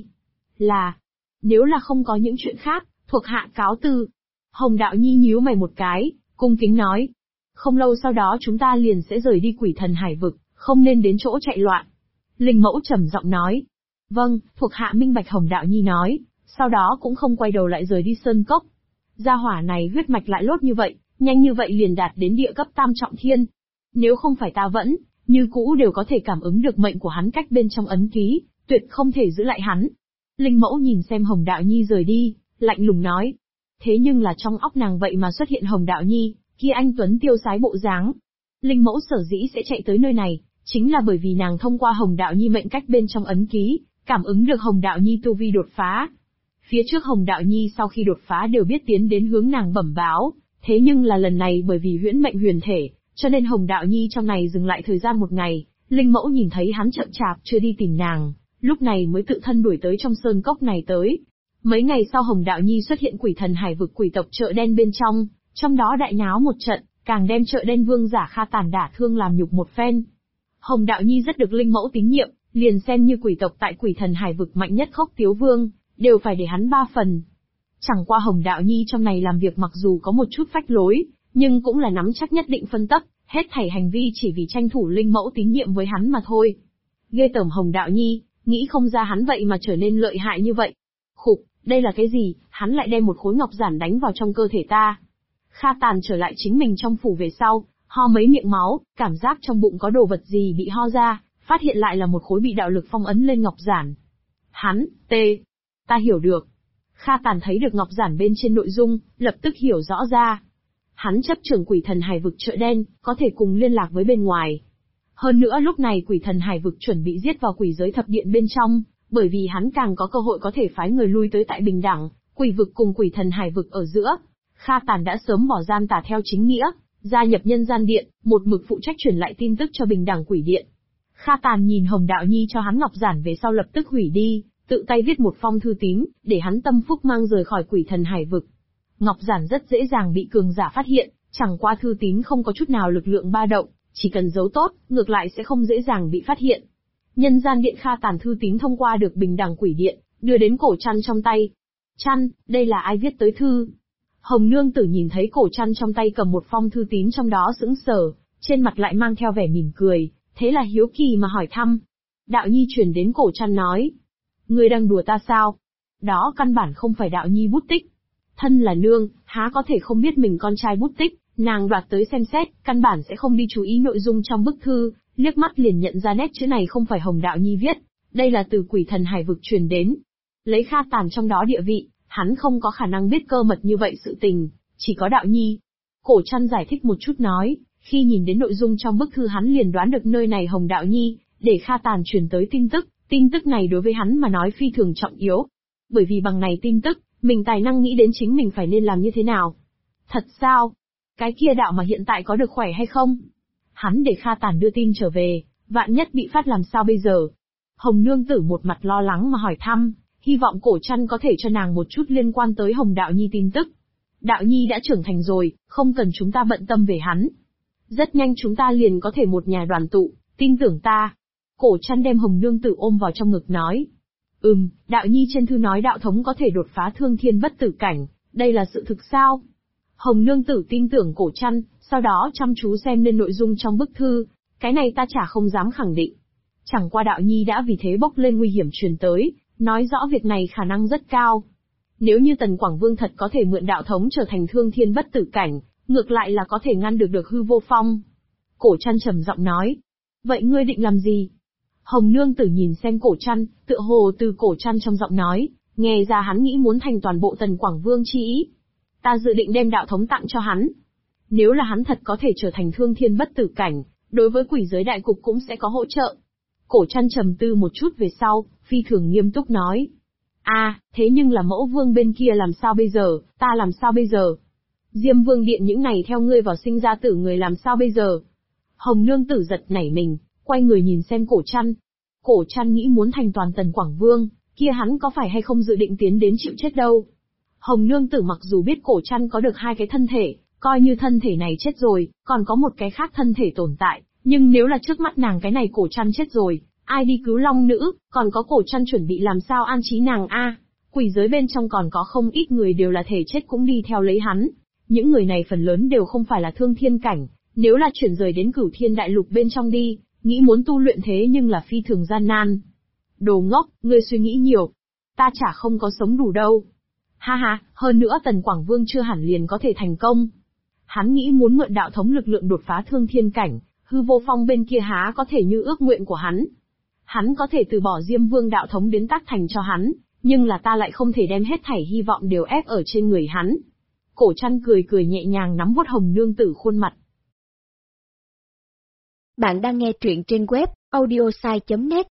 Nếu là không có những chuyện khác, thuộc hạ cáo từ. Hồng Đạo Nhi nhíu mày một cái, cung kính nói. Không lâu sau đó chúng ta liền sẽ rời đi Quỷ Thần Hải vực, không nên đến chỗ chạy loạn. Linh mẫu trầm giọng nói. Vâng, thuộc hạ minh bạch. Hồng Đạo Nhi nói, sau đó cũng không quay đầu lại rời đi sơn cốc. Gia hỏa này huyết mạch lại lốt như vậy, nhanh như vậy liền đạt đến địa cấp tam trọng thiên. Nếu không phải ta vẫn, như cũ đều có thể cảm ứng được mệnh của hắn cách bên trong ấn ký, tuyệt không thể giữ lại hắn. Linh mẫu nhìn xem Hồng Đạo Nhi rời đi, lạnh lùng nói. Thế nhưng là trong óc nàng vậy mà xuất hiện Hồng Đạo Nhi, kia anh tuấn tiêu sái bộ dáng. Linh mẫu sở dĩ sẽ chạy tới nơi này, Chính là bởi vì nàng thông qua Hồng Đạo Nhi mệnh cách bên trong ấn ký, cảm ứng được Hồng Đạo Nhi tu vi đột phá. Phía trước Hồng Đạo Nhi sau khi đột phá đều biết tiến đến hướng nàng bẩm báo, thế nhưng là lần này bởi vì huyễn mệnh huyền thể, cho nên Hồng Đạo Nhi trong này dừng lại thời gian một ngày, Linh Mẫu nhìn thấy hắn chậm chạp chưa đi tìm nàng, lúc này mới tự thân đuổi tới trong sơn cốc này tới. Mấy ngày sau Hồng Đạo Nhi xuất hiện quỷ thần hải vực quỷ tộc chợ đen bên trong đó đại náo một trận, càng đem chợ đen vương giả Kha Tàn đả thương làm nhục một phen. Hồng Đạo Nhi rất được Linh Mẫu tín nhiệm, liền xem như quỷ tộc tại quỷ thần hải vực mạnh nhất Khốc Tiếu Vương, đều phải để hắn 3 phần. Chẳng qua Hồng Đạo Nhi trong này làm việc mặc dù có một chút phách lối, nhưng cũng là nắm chắc nhất định phân tấp, hết thảy hành vi chỉ vì tranh thủ Linh Mẫu tín nhiệm với hắn mà thôi. Ghê tởm Hồng Đạo Nhi, nghĩ không ra hắn vậy mà trở nên lợi hại như vậy. Khục, đây là cái gì, hắn lại đem một khối ngọc giản đánh vào trong cơ thể ta. Kha Tàn trở lại chính mình trong phủ về sau, ho mấy miệng máu, cảm giác trong bụng có đồ vật gì bị ho ra, phát hiện lại là một khối bị đạo lực phong ấn lên ngọc giản. Hắn, ta hiểu được. Kha Tàn thấy được ngọc giản bên trên nội dung, lập tức hiểu rõ ra. Hắn chấp trưởng quỷ thần hải vực chợ đen, có thể cùng liên lạc với bên ngoài. Hơn nữa lúc này quỷ thần hải vực chuẩn bị giết vào quỷ giới thập điện bên trong, bởi vì hắn càng có cơ hội có thể phái người lui tới tại bình đẳng, quỷ vực cùng quỷ thần hải vực ở giữa. Kha Tàn đã sớm bỏ gian tà theo chính nghĩa, gia nhập nhân gian điện, một mực phụ trách truyền lại tin tức cho bình đẳng quỷ điện. Kha Tàn nhìn Hồng Đạo Nhi cho hắn ngọc giản về sau lập tức hủy đi, tự tay viết một phong thư tín, để hắn tâm phúc mang rời khỏi quỷ thần hải vực. Ngọc giản rất dễ dàng bị cường giả phát hiện, chẳng qua thư tín không có chút nào lực lượng ba động, chỉ cần giấu tốt, ngược lại sẽ không dễ dàng bị phát hiện. Nhân gian điện Kha Tàn thư tín thông qua được bình đẳng quỷ điện, đưa đến cổ chăn trong tay. Chăn, đây là ai viết tới thư? Hồng Nương Tử nhìn thấy cổ chăn trong tay cầm một phong thư tín trong đó sững sờ, trên mặt lại mang theo vẻ mỉm cười, thế là hiếu kỳ mà hỏi thăm. Đạo Nhi truyền đến cổ chăn nói. Ngươi đang đùa ta sao? Đó căn bản không phải Đạo Nhi bút tích. Thân là nương, há có thể không biết mình con trai bút tích, nàng đoạt tới xem xét, căn bản sẽ không đi chú ý nội dung trong bức thư, liếc mắt liền nhận ra nét chữ này không phải Hồng Đạo Nhi viết, đây là từ quỷ thần hải vực truyền đến. Lấy Kha Tàn trong đó địa vị, hắn không có khả năng biết cơ mật như vậy sự tình, chỉ có Đạo Nhi. Cổ Chăn giải thích một chút nói, khi nhìn đến nội dung trong bức thư hắn liền đoán được nơi này Hồng Đạo Nhi, để Kha Tàn truyền tới tin tức này đối với hắn mà nói phi thường trọng yếu. Bởi vì bằng này tin tức, mình tài năng nghĩ đến chính mình phải nên làm như thế nào. Thật sao? Cái kia đạo mà hiện tại có được khỏe hay không? Hắn để Kha Tàn đưa tin trở về, vạn nhất bị phát làm sao bây giờ? Hồng Nương Tử một mặt lo lắng mà hỏi thăm, hy vọng Cổ Chăn có thể cho nàng một chút liên quan tới Hồng Đạo Nhi tin tức. Đạo Nhi đã trưởng thành rồi, không cần chúng ta bận tâm về hắn. Rất nhanh chúng ta liền có thể một nhà đoàn tụ, tin tưởng ta. Cổ Chăn đem Hồng Nương Tử ôm vào trong ngực nói. Đạo Nhi trên thư nói đạo thống có thể đột phá thương thiên bất tử cảnh, đây là sự thực sao? Hồng Nương Tử tin tưởng Cổ Chăn, sau đó chăm chú xem lên nội dung trong bức thư, cái này ta chả không dám khẳng định. Chẳng qua Đạo Nhi đã vì thế bốc lên nguy hiểm truyền tới, nói rõ việc này khả năng rất cao. Nếu như Tần Quảng Vương thật có thể mượn đạo thống trở thành thương thiên bất tử cảnh, ngược lại là có thể ngăn được hư vô phong. Cổ Chăn trầm giọng nói. Vậy ngươi định làm gì? Hồng Nương Tử nhìn xem Cổ Chăn, tựa hồ từ Cổ Chăn trong giọng nói, nghe ra hắn nghĩ muốn thành toàn bộ Tần Quảng Vương chi ý. Ta dự định đem đạo thống tặng cho hắn. Nếu là hắn thật có thể trở thành thương thiên bất tử cảnh, đối với quỷ giới đại cục cũng sẽ có hỗ trợ. Cổ Chăn trầm tư một chút về sau, phi thường nghiêm túc nói. Thế nhưng là mẫu vương bên kia làm sao bây giờ, ta làm sao bây giờ? Diêm Vương điện những này theo ngươi vào sinh ra tử người làm sao bây giờ? Hồng Nương Tử giật nảy mình, quay người nhìn xem Cổ Chăn. Cổ Chăn nghĩ muốn thành toàn Tần Quảng Vương, kia hắn có phải hay không dự định tiến đến chịu chết đâu. Hồng Nương Tử mặc dù biết Cổ Chăn có được hai cái thân thể, coi như thân thể này chết rồi, còn có một cái khác thân thể tồn tại, nhưng nếu là trước mắt nàng cái này Cổ Chăn chết rồi, ai đi cứu Long Nữ, còn có Cổ Chăn chuẩn bị làm sao an trí nàng quỷ giới bên trong còn có không ít người đều là thể chết cũng đi theo lấy hắn. Những người này phần lớn đều không phải là thương thiên cảnh, nếu là chuyển rời đến Cửu Thiên Đại Lục bên trong đi, nghĩ muốn tu luyện thế nhưng là phi thường gian nan. Đồ ngốc, ngươi suy nghĩ nhiều. Ta chả không có sống đủ đâu. Ha, hơn nữa Tần Quảng Vương chưa hẳn liền có thể thành công. Hắn nghĩ muốn mượn đạo thống lực lượng đột phá thương thiên cảnh, hư vô phong bên kia há có thể như ước nguyện của hắn. Hắn có thể từ bỏ Diêm Vương đạo thống đến tác thành cho hắn, nhưng là ta lại không thể đem hết thảy hy vọng đều ép ở trên người hắn. Cổ Chăn cười nhẹ nhàng nắm vuốt Hồng Nương Tử khuôn mặt. Bạn đang nghe truyện trên web audiosai.net.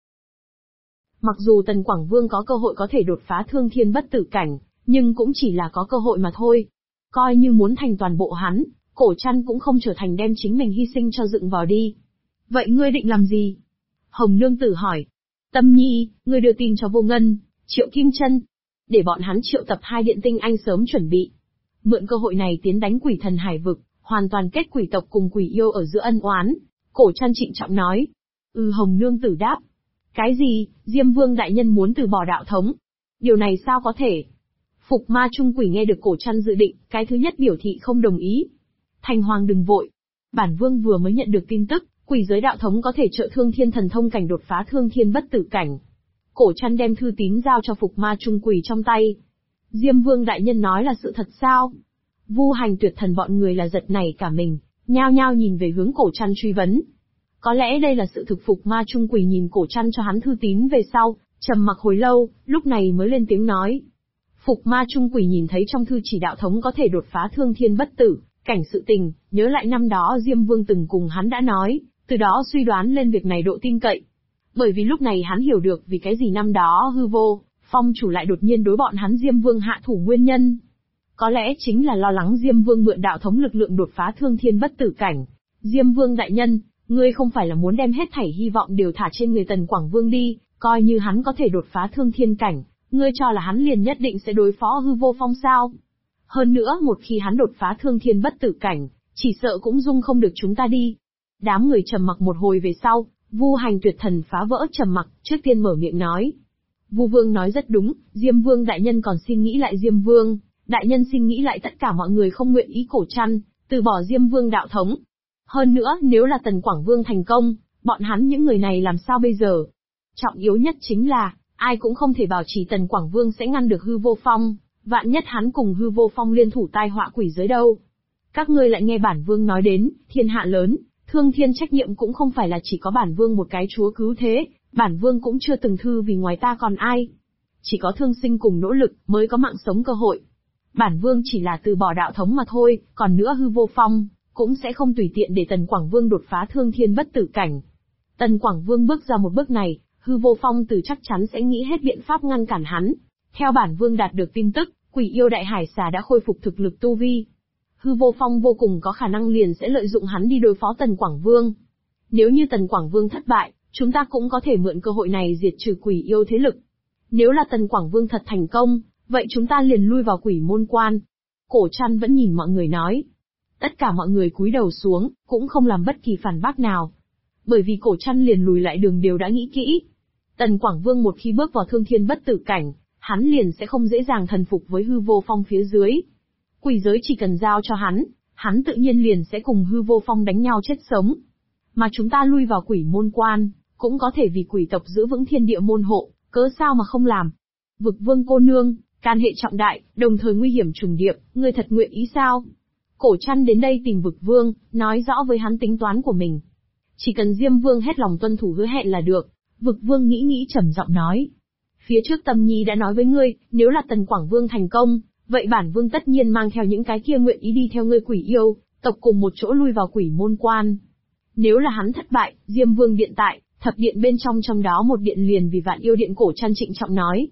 Mặc dù Tần Quảng Vương có cơ hội có thể đột phá thương thiên bất tử cảnh, nhưng cũng chỉ là có cơ hội mà thôi. Coi như muốn thành toàn bộ hắn, Cổ Trăn cũng không trở thành đem chính mình hy sinh cho dựng vào đi. Vậy ngươi định làm gì? Hồng Nương Tử hỏi. Tâm Nhi, ngươi đưa tin cho Vô Ngân, Triệu Kim Chân, để bọn hắn triệu tập hai điện tinh anh sớm chuẩn bị. Mượn cơ hội này tiến đánh quỷ thần hải vực, hoàn toàn kết quỷ tộc cùng quỷ yêu ở giữa ân oán. Cổ Trăn trịnh trọng nói. Hồng Nương Tử đáp. Cái gì, Diêm Vương đại nhân muốn từ bỏ đạo thống? Điều này sao có thể? Phục Ma Trung Quỷ nghe được Cổ Trăn dự định, cái thứ nhất biểu thị không đồng ý. Thành Hoàng đừng vội. Bản Vương vừa mới nhận được tin tức, quỷ giới đạo thống có thể trợ thương thiên thần thông cảnh đột phá thương thiên bất tử cảnh. Cổ Trăn đem thư tín giao cho Phục Ma Trung Quỷ trong tay. Diêm Vương đại nhân nói là sự thật sao? Vu Hành Tuyệt Thần bọn người là giật nảy cả mình, nhao nhao nhìn về hướng Cổ Trăn truy vấn. Có lẽ đây là sự thực. Phục Ma Trung Quỷ nhìn Cổ Trăn cho hắn thư tín về sau, trầm mặc hồi lâu, lúc này mới lên tiếng nói. Phục Ma Trung Quỷ nhìn thấy trong thư chỉ đạo thống có thể đột phá thương thiên bất tử cảnh sự tình, nhớ lại năm đó Diêm Vương từng cùng hắn đã nói, từ đó suy đoán lên việc này độ tin cậy. Bởi vì lúc này hắn hiểu được vì cái gì năm đó Hư Vô Phong chủ lại đột nhiên đối bọn hắn Diêm Vương hạ thủ nguyên nhân. Có lẽ chính là lo lắng Diêm Vương mượn đạo thống lực lượng đột phá thương thiên bất tử cảnh. Diêm Vương đại nhân, ngươi không phải là muốn đem hết thảy hy vọng đều thả trên người Tần Quảng Vương đi, coi như hắn có thể đột phá thương thiên cảnh, ngươi cho là hắn liền nhất định sẽ đối phó Hư Vô Phong sao? Hơn nữa một khi hắn đột phá thương thiên bất tử cảnh, chỉ sợ cũng dung không được chúng ta đi. Đám người trầm mặc một hồi về sau, Vu Hành Tuyệt Thần phá vỡ trầm mặc, trước tiên mở miệng nói. Vu Vương nói rất đúng, Diêm Vương đại nhân còn xin nghĩ lại. Diêm Vương đại nhân xin nghĩ lại, tất cả mọi người không nguyện ý Cổ Trăn từ bỏ Diêm Vương đạo thống. Hơn nữa, nếu là Tần Quảng Vương thành công, bọn hắn những người này làm sao bây giờ? Trọng yếu nhất chính là, ai cũng không thể bảo trì Tần Quảng Vương sẽ ngăn được Hư Vô Phong, vạn nhất hắn cùng Hư Vô Phong liên thủ tai họa quỷ giới đâu. Các ngươi lại nghe bản Vương nói đến, thiên hạ lớn, thương thiên trách nhiệm cũng không phải là chỉ có bản Vương một cái chúa cứu thế, bản Vương cũng chưa từng thư vì ngoài ta còn ai. Chỉ có thương sinh cùng nỗ lực mới có mạng sống cơ hội. Bản Vương chỉ là từ bỏ đạo thống mà thôi, còn nữa Hư Vô Phong cũng sẽ không tùy tiện để Tần Quảng Vương đột phá thương thiên bất tử cảnh. Tần Quảng Vương bước ra một bước này, Hư Vô Phong từ chắc chắn sẽ nghĩ hết biện pháp ngăn cản hắn. Theo bản Vương đạt được tin tức, quỷ yêu đại hải xà đã khôi phục thực lực tu vi. Hư Vô Phong vô cùng có khả năng liền sẽ lợi dụng hắn đi đối phó Tần Quảng Vương. Nếu như Tần Quảng Vương thất bại, chúng ta cũng có thể mượn cơ hội này diệt trừ quỷ yêu thế lực. Nếu là Tần Quảng Vương thật thành công, vậy chúng ta liền lui vào quỷ môn quan. Cổ Trăn vẫn nhìn mọi người nói. Tất cả mọi người cúi đầu xuống, cũng không làm bất kỳ phản bác nào. Bởi vì Cổ Trăn liền lùi lại đường đều đã nghĩ kỹ. Tần Quảng Vương một khi bước vào thương thiên bất tử cảnh, hắn liền sẽ không dễ dàng thần phục với Hư Vô Phong phía dưới. Quỷ giới chỉ cần giao cho hắn tự nhiên liền sẽ cùng Hư Vô Phong đánh nhau chết sống. Mà chúng ta lui vào quỷ môn quan, cũng có thể vì quỷ tộc giữ vững thiên địa môn hộ, cớ sao mà không làm. Vực Vương cô nương, can hệ trọng đại, đồng thời nguy hiểm trùng điệp, ngươi thật nguyện ý sao? Cổ Trăn đến đây tìm Vực Vương, nói rõ với hắn tính toán của mình. Chỉ cần Diêm Vương hết lòng tuân thủ hứa hẹn là được. Vực Vương nghĩ trầm giọng nói. Phía trước Tâm Nhi đã nói với ngươi, nếu là Tần Quảng Vương thành công, vậy bản Vương tất nhiên mang theo những cái kia nguyện ý đi theo ngươi quỷ yêu, tộc cùng một chỗ lui vào quỷ môn quan. Nếu là hắn thất bại, Diêm Vương điện tại, thập điện bên trong đó một điện liền vì Vạn Yêu Điện. Cổ Trăn trịnh trọng nói.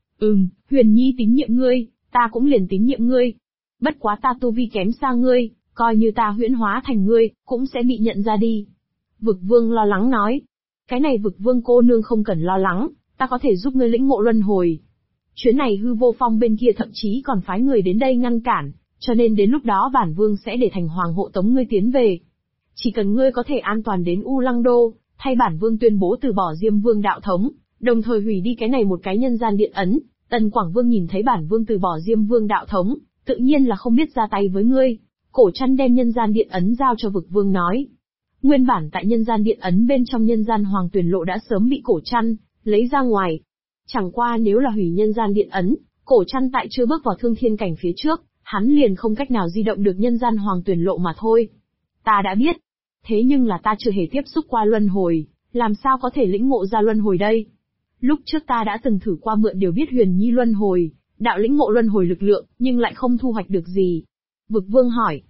Huyền Nhi tín nhiệm ngươi, ta cũng liền tín nhiệm ngươi. Bất quá ta tu vi kém xa ngươi, coi như ta huyễn hóa thành ngươi, cũng sẽ bị nhận ra đi. Vực Vương lo lắng nói. Cái này Vực Vương cô nương không cần lo lắng, ta có thể giúp ngươi lĩnh ngộ luân hồi. Chuyến này Hư Vô Phong bên kia thậm chí còn phái người đến đây ngăn cản, cho nên đến lúc đó bản Vương sẽ để Thành Hoàng hộ tống ngươi tiến về. Chỉ cần ngươi có thể an toàn đến U Lăng Đô, thay bản Vương tuyên bố từ bỏ Diêm Vương đạo thống, đồng thời hủy đi cái này một cái nhân gian điện ấn. Tần Quảng Vương nhìn thấy bản Vương từ bỏ Diêm Vương đạo thống, tự nhiên là không biết ra tay với ngươi. Cổ Trăn đem nhân gian điện ấn giao cho Vực Vương nói. Nguyên bản tại nhân gian điện ấn bên trong nhân gian hoàng tuyển lộ đã sớm bị Cổ Trăn lấy ra ngoài. Chẳng qua nếu là hủy nhân gian điện ấn, Cổ Trăn tại chưa bước vào thương thiên cảnh phía trước, hắn liền không cách nào di động được nhân gian hoàng tuyển lộ mà thôi. Ta đã biết. Thế nhưng là ta chưa hề tiếp xúc qua luân hồi, làm sao có thể lĩnh ngộ ra luân hồi đây? Lúc trước ta đã từng thử qua mượn điều biết huyền nhi luân hồi, đạo lĩnh ngộ luân hồi lực lượng, nhưng lại không thu hoạch được gì. Vực Vương hỏi.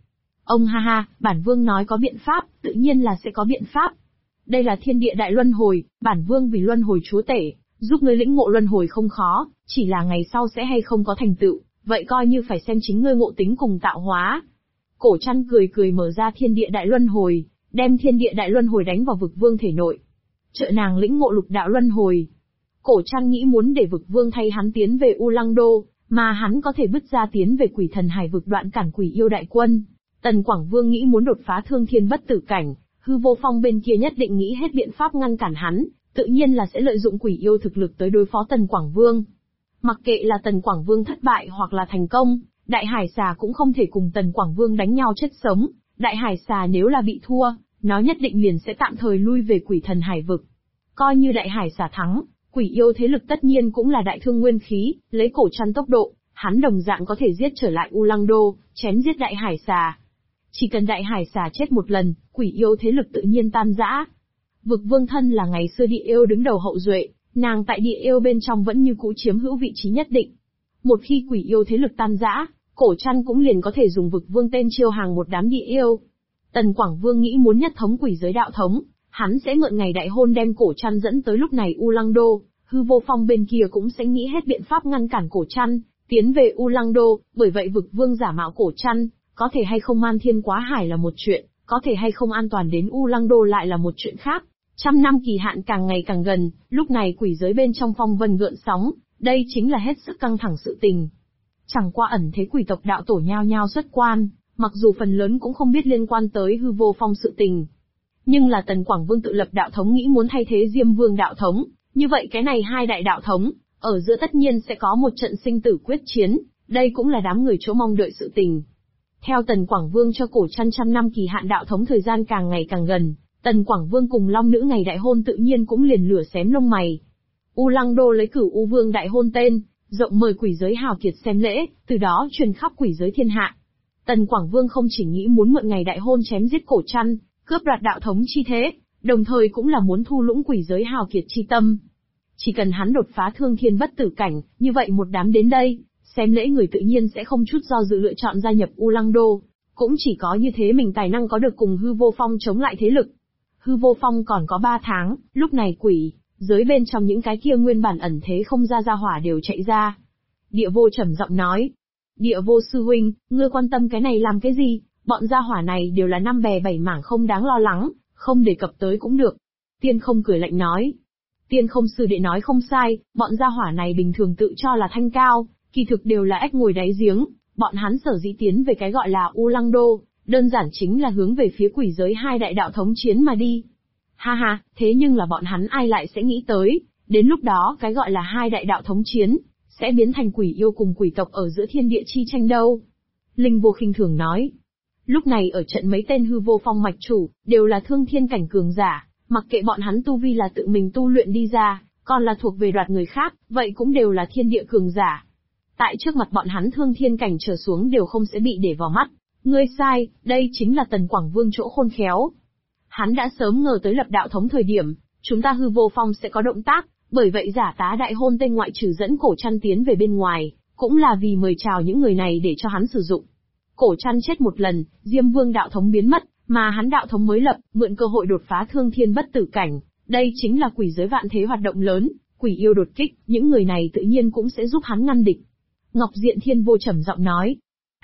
Ông ha ha, bản vương nói có biện pháp, tự nhiên là sẽ có biện pháp. Đây là thiên địa đại luân hồi, bản vương vì luân hồi chúa tể, giúp ngươi lĩnh ngộ luân hồi không khó, chỉ là ngày sau sẽ hay không có thành tựu, vậy coi như phải xem chính ngươi ngộ tính cùng tạo hóa. Cổ Trăn cười cười mở ra thiên địa đại luân hồi, đem thiên địa đại luân hồi đánh vào vực vương thể nội. Trợ nàng lĩnh ngộ lục đạo luân hồi. Cổ Trăn nghĩ muốn để vực vương thay hắn tiến về U Lăng Đô, mà hắn có thể bứt ra tiến về quỷ thần hải vực đoạn cản quỷ yêu đại quân. Tần Quảng Vương nghĩ muốn đột phá thương thiên bất tử cảnh, Hư Vô Phong bên kia nhất định nghĩ hết biện pháp ngăn cản hắn, tự nhiên là sẽ lợi dụng quỷ yêu thực lực tới đối phó Tần Quảng Vương. Mặc kệ là Tần Quảng Vương thất bại hoặc là thành công, Đại Hải Xà cũng không thể cùng Tần Quảng Vương đánh nhau chết sống. Đại Hải Xà nếu là bị thua, nó nhất định liền sẽ tạm thời lui về quỷ thần hải vực. Coi như Đại Hải Xà thắng, quỷ yêu thế lực tất nhiên cũng là đại thương nguyên khí, lấy Cổ Trăn tốc độ, hắn đồng dạng có thể giết trở lại U Lăng Đô, chém giết Đại Hải Xà. Chỉ cần Đại Hải Xà chết một lần, quỷ yêu thế lực tự nhiên tan rã. Vực Vương thân là ngày xưa địa yêu đứng đầu hậu duệ, nàng tại địa yêu bên trong vẫn như cũ chiếm hữu vị trí nhất định. Một khi quỷ yêu thế lực tan rã, Cổ Trăn cũng liền có thể dùng Vực Vương tên chiêu hàng một đám địa yêu. Tần Quảng Vương nghĩ muốn nhất thống quỷ giới đạo thống, hắn sẽ mượn ngày đại hôn đem Cổ Trăn dẫn tới lúc này U Lăng Đô, Hư Vô Phong bên kia cũng sẽ nghĩ hết biện pháp ngăn cản Cổ Trăn tiến về U Lăng Đô, bởi vậy Vực Vương giả mạo Cổ Trăn, có thể hay không man thiên quá hải là một chuyện, có thể hay không an toàn đến U Lăng Đô lại là một chuyện khác. 100 năm kỳ hạn càng ngày càng gần, lúc này quỷ giới bên trong phong vân gợn sóng, đây chính là hết sức căng thẳng sự tình. Chẳng qua ẩn thế quỷ tộc đạo tổ nhao nhao xuất quan, mặc dù phần lớn cũng không biết liên quan tới Hư Vô Phong sự tình. Nhưng là Tần Quảng Vương tự lập đạo thống nghĩ muốn thay thế Diêm Vương đạo thống, như vậy cái này hai đại đạo thống, ở giữa tất nhiên sẽ có một trận sinh tử quyết chiến, đây cũng là đám người chỗ mong đợi sự tình. Theo Tần Quảng Vương cho Cổ Trăn 100 năm kỳ hạn đạo thống thời gian càng ngày càng gần, Tần Quảng Vương cùng Long Nữ ngày đại hôn tự nhiên cũng liền lửa xém lông mày. U Lăng Đô lấy Cửu U Vương đại hôn tên, rộng mời quỷ giới hào kiệt xem lễ, từ đó truyền khắp quỷ giới thiên hạ. Tần Quảng Vương không chỉ nghĩ muốn mượn ngày đại hôn chém giết Cổ Trăn, cướp đoạt đạo thống chi thế, đồng thời cũng là muốn thu lũng quỷ giới hào kiệt chi tâm. Chỉ cần hắn đột phá thương thiên bất tử cảnh, như vậy một đám đến đây, xem lễ người tự nhiên sẽ không chút do dự lựa chọn gia nhập U Lăng Đô. Cũng chỉ có như thế mình tài năng có được cùng Hư Vô Phong chống lại thế lực. Hư Vô Phong còn có 3 tháng, lúc này quỷ giới bên trong những cái kia nguyên bản ẩn thế không ra hỏa đều chạy ra. Địa Vô trầm giọng nói, Địa Vô sư huynh, ngươi quan tâm cái này làm cái gì, bọn gia hỏa này đều là 5 bè 7 mảng không đáng lo lắng, không đề cập tới cũng được. Tiên Không cười lạnh nói, Tiên Không sư đệ nói không sai, bọn gia hỏa này bình thường tự cho là thanh cao, kỳ thực đều là ếch ngồi đáy giếng, bọn hắn sở dĩ tiến về cái gọi là U Lăng Đô, đơn giản chính là hướng về phía quỷ giới hai đại đạo thống chiến mà đi. Ha ha, thế nhưng là bọn hắn ai lại sẽ nghĩ tới, đến lúc đó cái gọi là hai đại đạo thống chiến, sẽ biến thành quỷ yêu cùng quỷ tộc ở giữa thiên địa chi tranh đâu. Linh Vô khinh thường nói. Lúc này ở trận mấy tên Hư Vô Phong mạch chủ, đều là thương thiên cảnh cường giả, mặc kệ bọn hắn tu vi là tự mình tu luyện đi ra, còn là thuộc về đoạt người khác, vậy cũng đều là thiên địa cường giả. Tại trước mặt bọn hắn thương thiên cảnh trở xuống đều không sẽ bị để vào mắt. Ngươi sai, đây chính là Tần Quảng Vương chỗ khôn khéo. Hắn đã sớm ngờ tới lập đạo thống thời điểm, chúng ta Hư Vô Phong sẽ có động tác, bởi vậy giả tá đại hôn tên ngoại trừ dẫn Cổ Trăn tiến về bên ngoài, cũng là vì mời chào những người này để cho hắn sử dụng. Cổ Trăn chết một lần, Diêm Vương đạo thống biến mất, mà hắn đạo thống mới lập, mượn cơ hội đột phá thương thiên bất tử cảnh, đây chính là quỷ giới vạn thế hoạt động lớn, quỷ yêu đột kích, những người này tự nhiên cũng sẽ giúp hắn ngăn địch. Ngọc Diện Thiên Vô trầm giọng nói,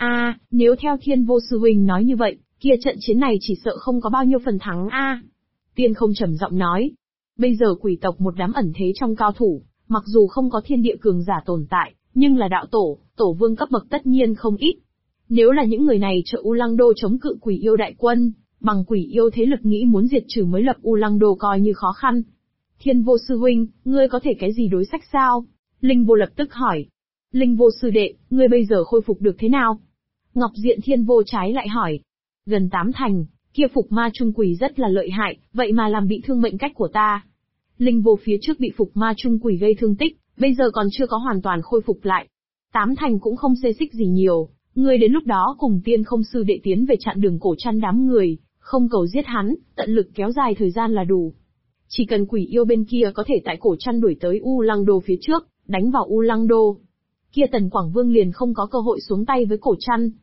nếu theo Thiên Vô sư huynh nói như vậy, kia trận chiến này chỉ sợ không có bao nhiêu phần thắng Tiên Không trầm giọng nói, bây giờ quỷ tộc một đám ẩn thế trong cao thủ, mặc dù không có thiên địa cường giả tồn tại, nhưng là đạo tổ, tổ vương cấp bậc tất nhiên không ít. Nếu là những người này trợ U Lăng Đô chống cự quỷ yêu đại quân, bằng quỷ yêu thế lực nghĩ muốn diệt trừ mới lập U Lăng Đô coi như khó khăn. Thiên Vô sư huynh, ngươi có thể cái gì đối sách sao? Linh Vô lập tức hỏi. Linh Vô sư đệ, ngươi bây giờ khôi phục được thế nào? Ngọc Diện Thiên Vô trái lại hỏi. Gần 8 thành, kia phục ma trung quỷ rất là lợi hại, vậy mà làm bị thương mệnh cách của ta. Linh Vô phía trước bị phục ma trung quỷ gây thương tích, bây giờ còn chưa có hoàn toàn khôi phục lại. 8 thành cũng không xê xích gì nhiều, ngươi đến lúc đó cùng Tiên Không sư đệ tiến về chặn đường Cổ Trăn đám người, không cầu giết hắn, tận lực kéo dài thời gian là đủ. Chỉ cần quỷ yêu bên kia có thể tại Cổ Trăn đuổi tới U Lăng Đô phía trước, đánh vào U Lăng Đô, kia Tần Quảng Vương liền không có cơ hội xuống tay với Cổ Trăn.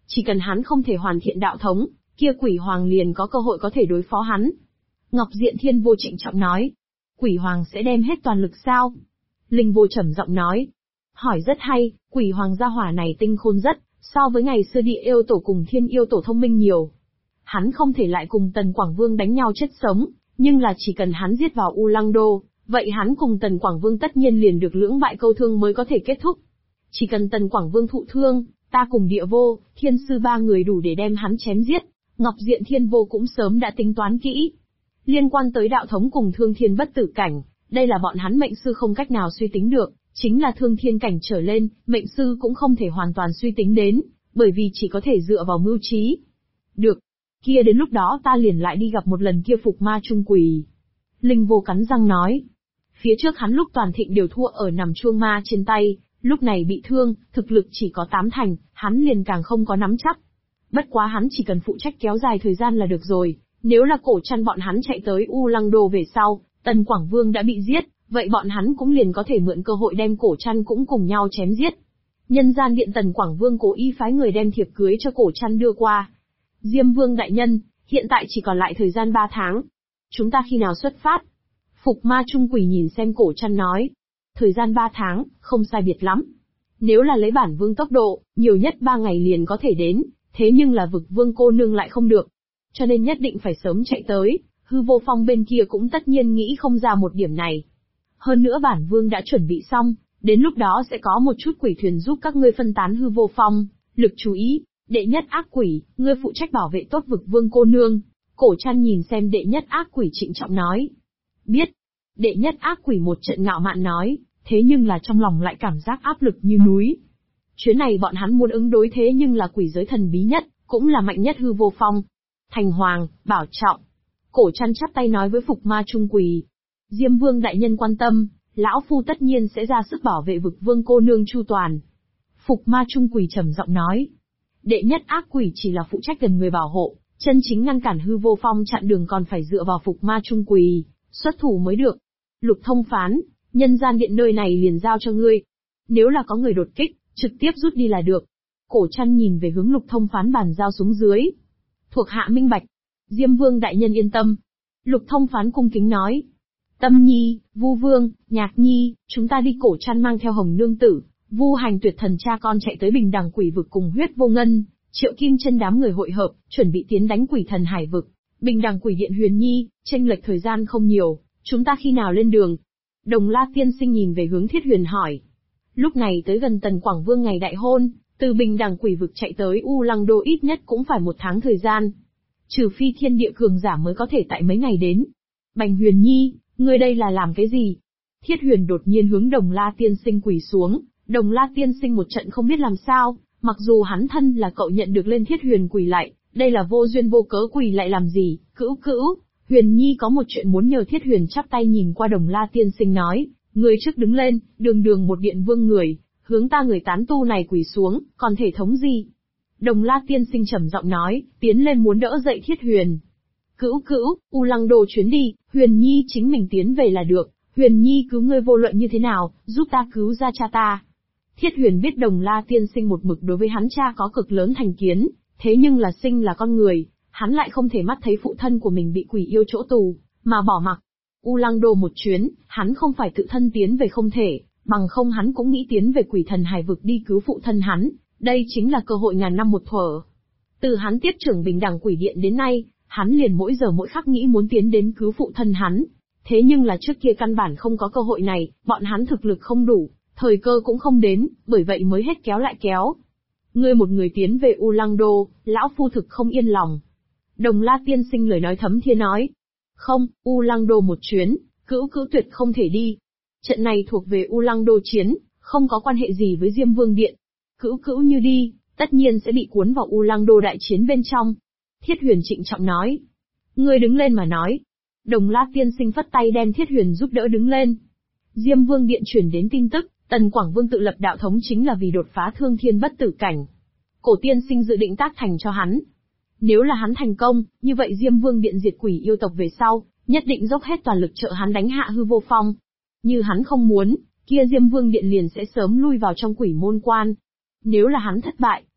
Chỉ cần hắn không thể hoàn thiện đạo thống, kia quỷ hoàng liền có cơ hội có thể đối phó hắn. Ngọc Diện Thiên Vô trịnh trọng nói. Quỷ hoàng sẽ đem hết toàn lực sao? Linh Vô trầm giọng nói. Hỏi rất hay, quỷ hoàng gia hỏa này tinh khôn rất, so với ngày xưa Địa Yêu Tổ cùng Thiên Yêu Tổ thông minh nhiều. Hắn không thể lại cùng Tần Quảng Vương đánh nhau chết sống, nhưng là chỉ cần hắn giết vào U Lăng Đô, vậy hắn cùng Tần Quảng Vương tất nhiên liền được lưỡng bại câu thương mới có thể kết thúc. Chỉ cần Tần Quảng Vương thụ thương, ta cùng Địa Vô, Thiên Sư ba người đủ để đem hắn chém giết. Ngọc Diện Thiên Vô cũng sớm đã tính toán kỹ. Liên quan tới đạo thống cùng thương thiên bất tử cảnh, đây là bọn hắn mệnh sư không cách nào suy tính được, chính là thương thiên cảnh trở lên, mệnh sư cũng không thể hoàn toàn suy tính đến, bởi vì chỉ có thể dựa vào mưu trí. Được, kia đến lúc đó ta liền lại đi gặp một lần kia Phục Ma Trung Quỷ. Linh Vô cắn răng nói. Phía trước hắn lúc toàn thịnh đều thua ở nằm chuông ma trên tay, lúc này bị thương, thực lực chỉ có 8 thành, hắn liền càng không có nắm chắc. Bất quá hắn chỉ cần phụ trách kéo dài thời gian là được rồi, nếu là Cổ Trăn bọn hắn chạy tới U Lăng Đô về sau, Tần Quảng Vương đã bị giết, vậy bọn hắn cũng liền có thể mượn cơ hội đem Cổ Trăn cũng cùng nhau chém giết. Nhân gian điện Tần Quảng Vương cố ý phái người đem thiệp cưới cho Cổ Trăn đưa qua. Diêm Vương đại nhân, hiện tại chỉ còn lại thời gian 3 tháng. Chúng ta khi nào xuất phát? Phục Ma Trung Quỷ nhìn xem Cổ Trăn nói. Thời gian 3 tháng, không sai biệt lắm. Nếu là lấy bản vương tốc độ, nhiều nhất 3 ngày liền có thể đến, thế nhưng là Vực Vương cô nương lại không được. Cho nên nhất định phải sớm chạy tới, Hư Vô Phong bên kia cũng tất nhiên nghĩ không ra một điểm này. Hơn nữa bản vương đã chuẩn bị xong, đến lúc đó sẽ có một chút quỷ thuyền giúp các ngươi phân tán Hư Vô Phong, lực chú ý. Đệ nhất ác quỷ, ngươi phụ trách bảo vệ tốt Vực Vương cô nương. Cổ Trăn nhìn xem đệ nhất ác quỷ trịnh trọng nói. Biết. Đệ nhất ác quỷ một trận ngạo mạn nói, thế nhưng là trong lòng lại cảm giác áp lực như núi. Chuyến này bọn hắn muốn ứng đối thế nhưng là quỷ giới thần bí nhất, cũng là mạnh nhất Hư Vô Phong. Thành Hoàng, bảo trọng. Cổ Trăn chắp tay nói với Phục Ma Trung Quỷ. Diêm Vương đại nhân quan tâm, lão phu tất nhiên sẽ ra sức bảo vệ Vực Vương cô nương chu toàn. Phục Ma Trung Quỷ trầm giọng nói. Đệ nhất ác quỷ chỉ là phụ trách gần người bảo hộ, chân chính ngăn cản Hư Vô Phong chặn đường còn phải dựa vào Phục Ma Trung Quỷ, xuất thủ mới được. Lục Thông Phán, nhân gian điện nơi này liền giao cho ngươi. Nếu là có người đột kích, trực tiếp rút đi là được. Cổ Trăn nhìn về hướng Lục Thông Phán bàn giao xuống dưới. Thuộc hạ minh bạch. Diêm Vương đại nhân yên tâm. Lục Thông Phán cung kính nói. Tâm Nhi, Vu Vương, Nhạc Nhi, chúng ta đi. Cổ Trăn mang theo Hồng Nương Tử, Vu Hành Tuyệt Thần cha con chạy tới Bình Đẳng Quỷ Vực cùng Huyết Vô Ngân, Triệu Kim Chân đám người hội hợp, chuẩn bị tiến đánh Quỷ Thần Hải Vực. Bình Đẳng Quỷ Điện Huyền Nhi, chênh lệch thời gian không nhiều, chúng ta khi nào lên đường? Đồng La tiên sinh nhìn về hướng Thiết Huyền hỏi. Lúc này tới gần Tần Quảng Vương ngày đại hôn, từ Bình Đẳng Quỷ Vực chạy tới U Lăng Đô ít nhất cũng phải 1 tháng thời gian. Trừ phi thiên địa cường giả mới có thể tại mấy ngày đến. Bành Huyền Nhi, ngươi đây là làm cái gì? Thiết Huyền đột nhiên hướng Đồng La tiên sinh quỳ xuống, Đồng La tiên sinh một trận không biết làm sao, mặc dù hắn thân là cậu nhận được lên Thiết Huyền quỳ lại, đây là vô duyên vô cớ quỳ lại làm gì, cữu, Huyền Nhi có một chuyện muốn nhờ. Thiết Huyền chắp tay nhìn qua Đồng La tiên sinh nói, người trước đứng lên, đường một điện vương người, hướng ta người tán tu này quỳ xuống, còn thể thống gì? Đồng La tiên sinh trầm giọng nói, tiến lên muốn đỡ dậy Thiết Huyền. Cữu, U Lăng Đô chuyến đi, Huyền Nhi chính mình tiến về là được, Huyền Nhi cứu ngươi vô luận như thế nào, giúp ta cứu ra cha ta. Thiết Huyền biết Đồng La tiên sinh một mực đối với hắn cha có cực lớn thành kiến, thế nhưng là sinh là con người, hắn lại không thể mắt thấy phụ thân của mình bị quỷ yêu chỗ tù, mà bỏ mặc. U Lăng Đô một chuyến, hắn không phải tự thân tiến về không thể, bằng không hắn cũng nghĩ tiến về Quỷ Thần Hải Vực đi cứu phụ thân hắn, đây chính là cơ hội ngàn năm một thuở. Từ hắn tiếp trưởng Bình Đẳng Quỷ Điện đến nay, hắn liền mỗi giờ mỗi khắc nghĩ muốn tiến đến cứu phụ thân hắn. Thế nhưng là trước kia căn bản không có cơ hội này, bọn hắn thực lực không đủ, thời cơ cũng không đến, bởi vậy mới hết kéo lại kéo. Ngươi một người tiến về U Lăng Đô, lão phu thực không yên lòng. Đồng La tiên sinh lời nói thấm thía nói. Không, U Lăng Đô một chuyến, cữu tuyệt không thể đi. Trận này thuộc về U Lăng Đô chiến, không có quan hệ gì với Diêm Vương Điện. Cữu như đi, tất nhiên sẽ bị cuốn vào U Lăng Đô đại chiến bên trong. Thiết Huyền trịnh trọng nói. Ngươi đứng lên mà nói. Đồng La tiên sinh phất tay đem Thiết Huyền giúp đỡ đứng lên. Diêm Vương Điện truyền đến tin tức, Tần Quảng Vương tự lập đạo thống chính là vì đột phá thương thiên bất tử cảnh. Cổ tiên sinh dự định tác thành cho hắn. Nếu là hắn thành công, như vậy Diêm Vương Điện diệt quỷ yêu tộc về sau, nhất định dốc hết toàn lực trợ hắn đánh hạ Hư Vô Phong. Như hắn không muốn, kia Diêm Vương Điện liền sẽ sớm lui vào trong quỷ môn quan. Nếu là hắn thất bại,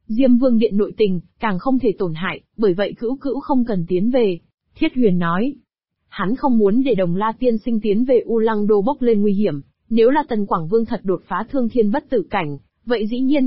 Diêm Vương Điện nội tình, càng không thể tổn hại, bởi vậy Cữu Cữu không cần tiến về. Thiết Huyền nói. Hắn không muốn để Đồng La tiên sinh tiến về U Lăng Đô bốc lên nguy hiểm, nếu là Tần Quảng Vương thật đột phá thương thiên bất tử cảnh, vậy dĩ nhiên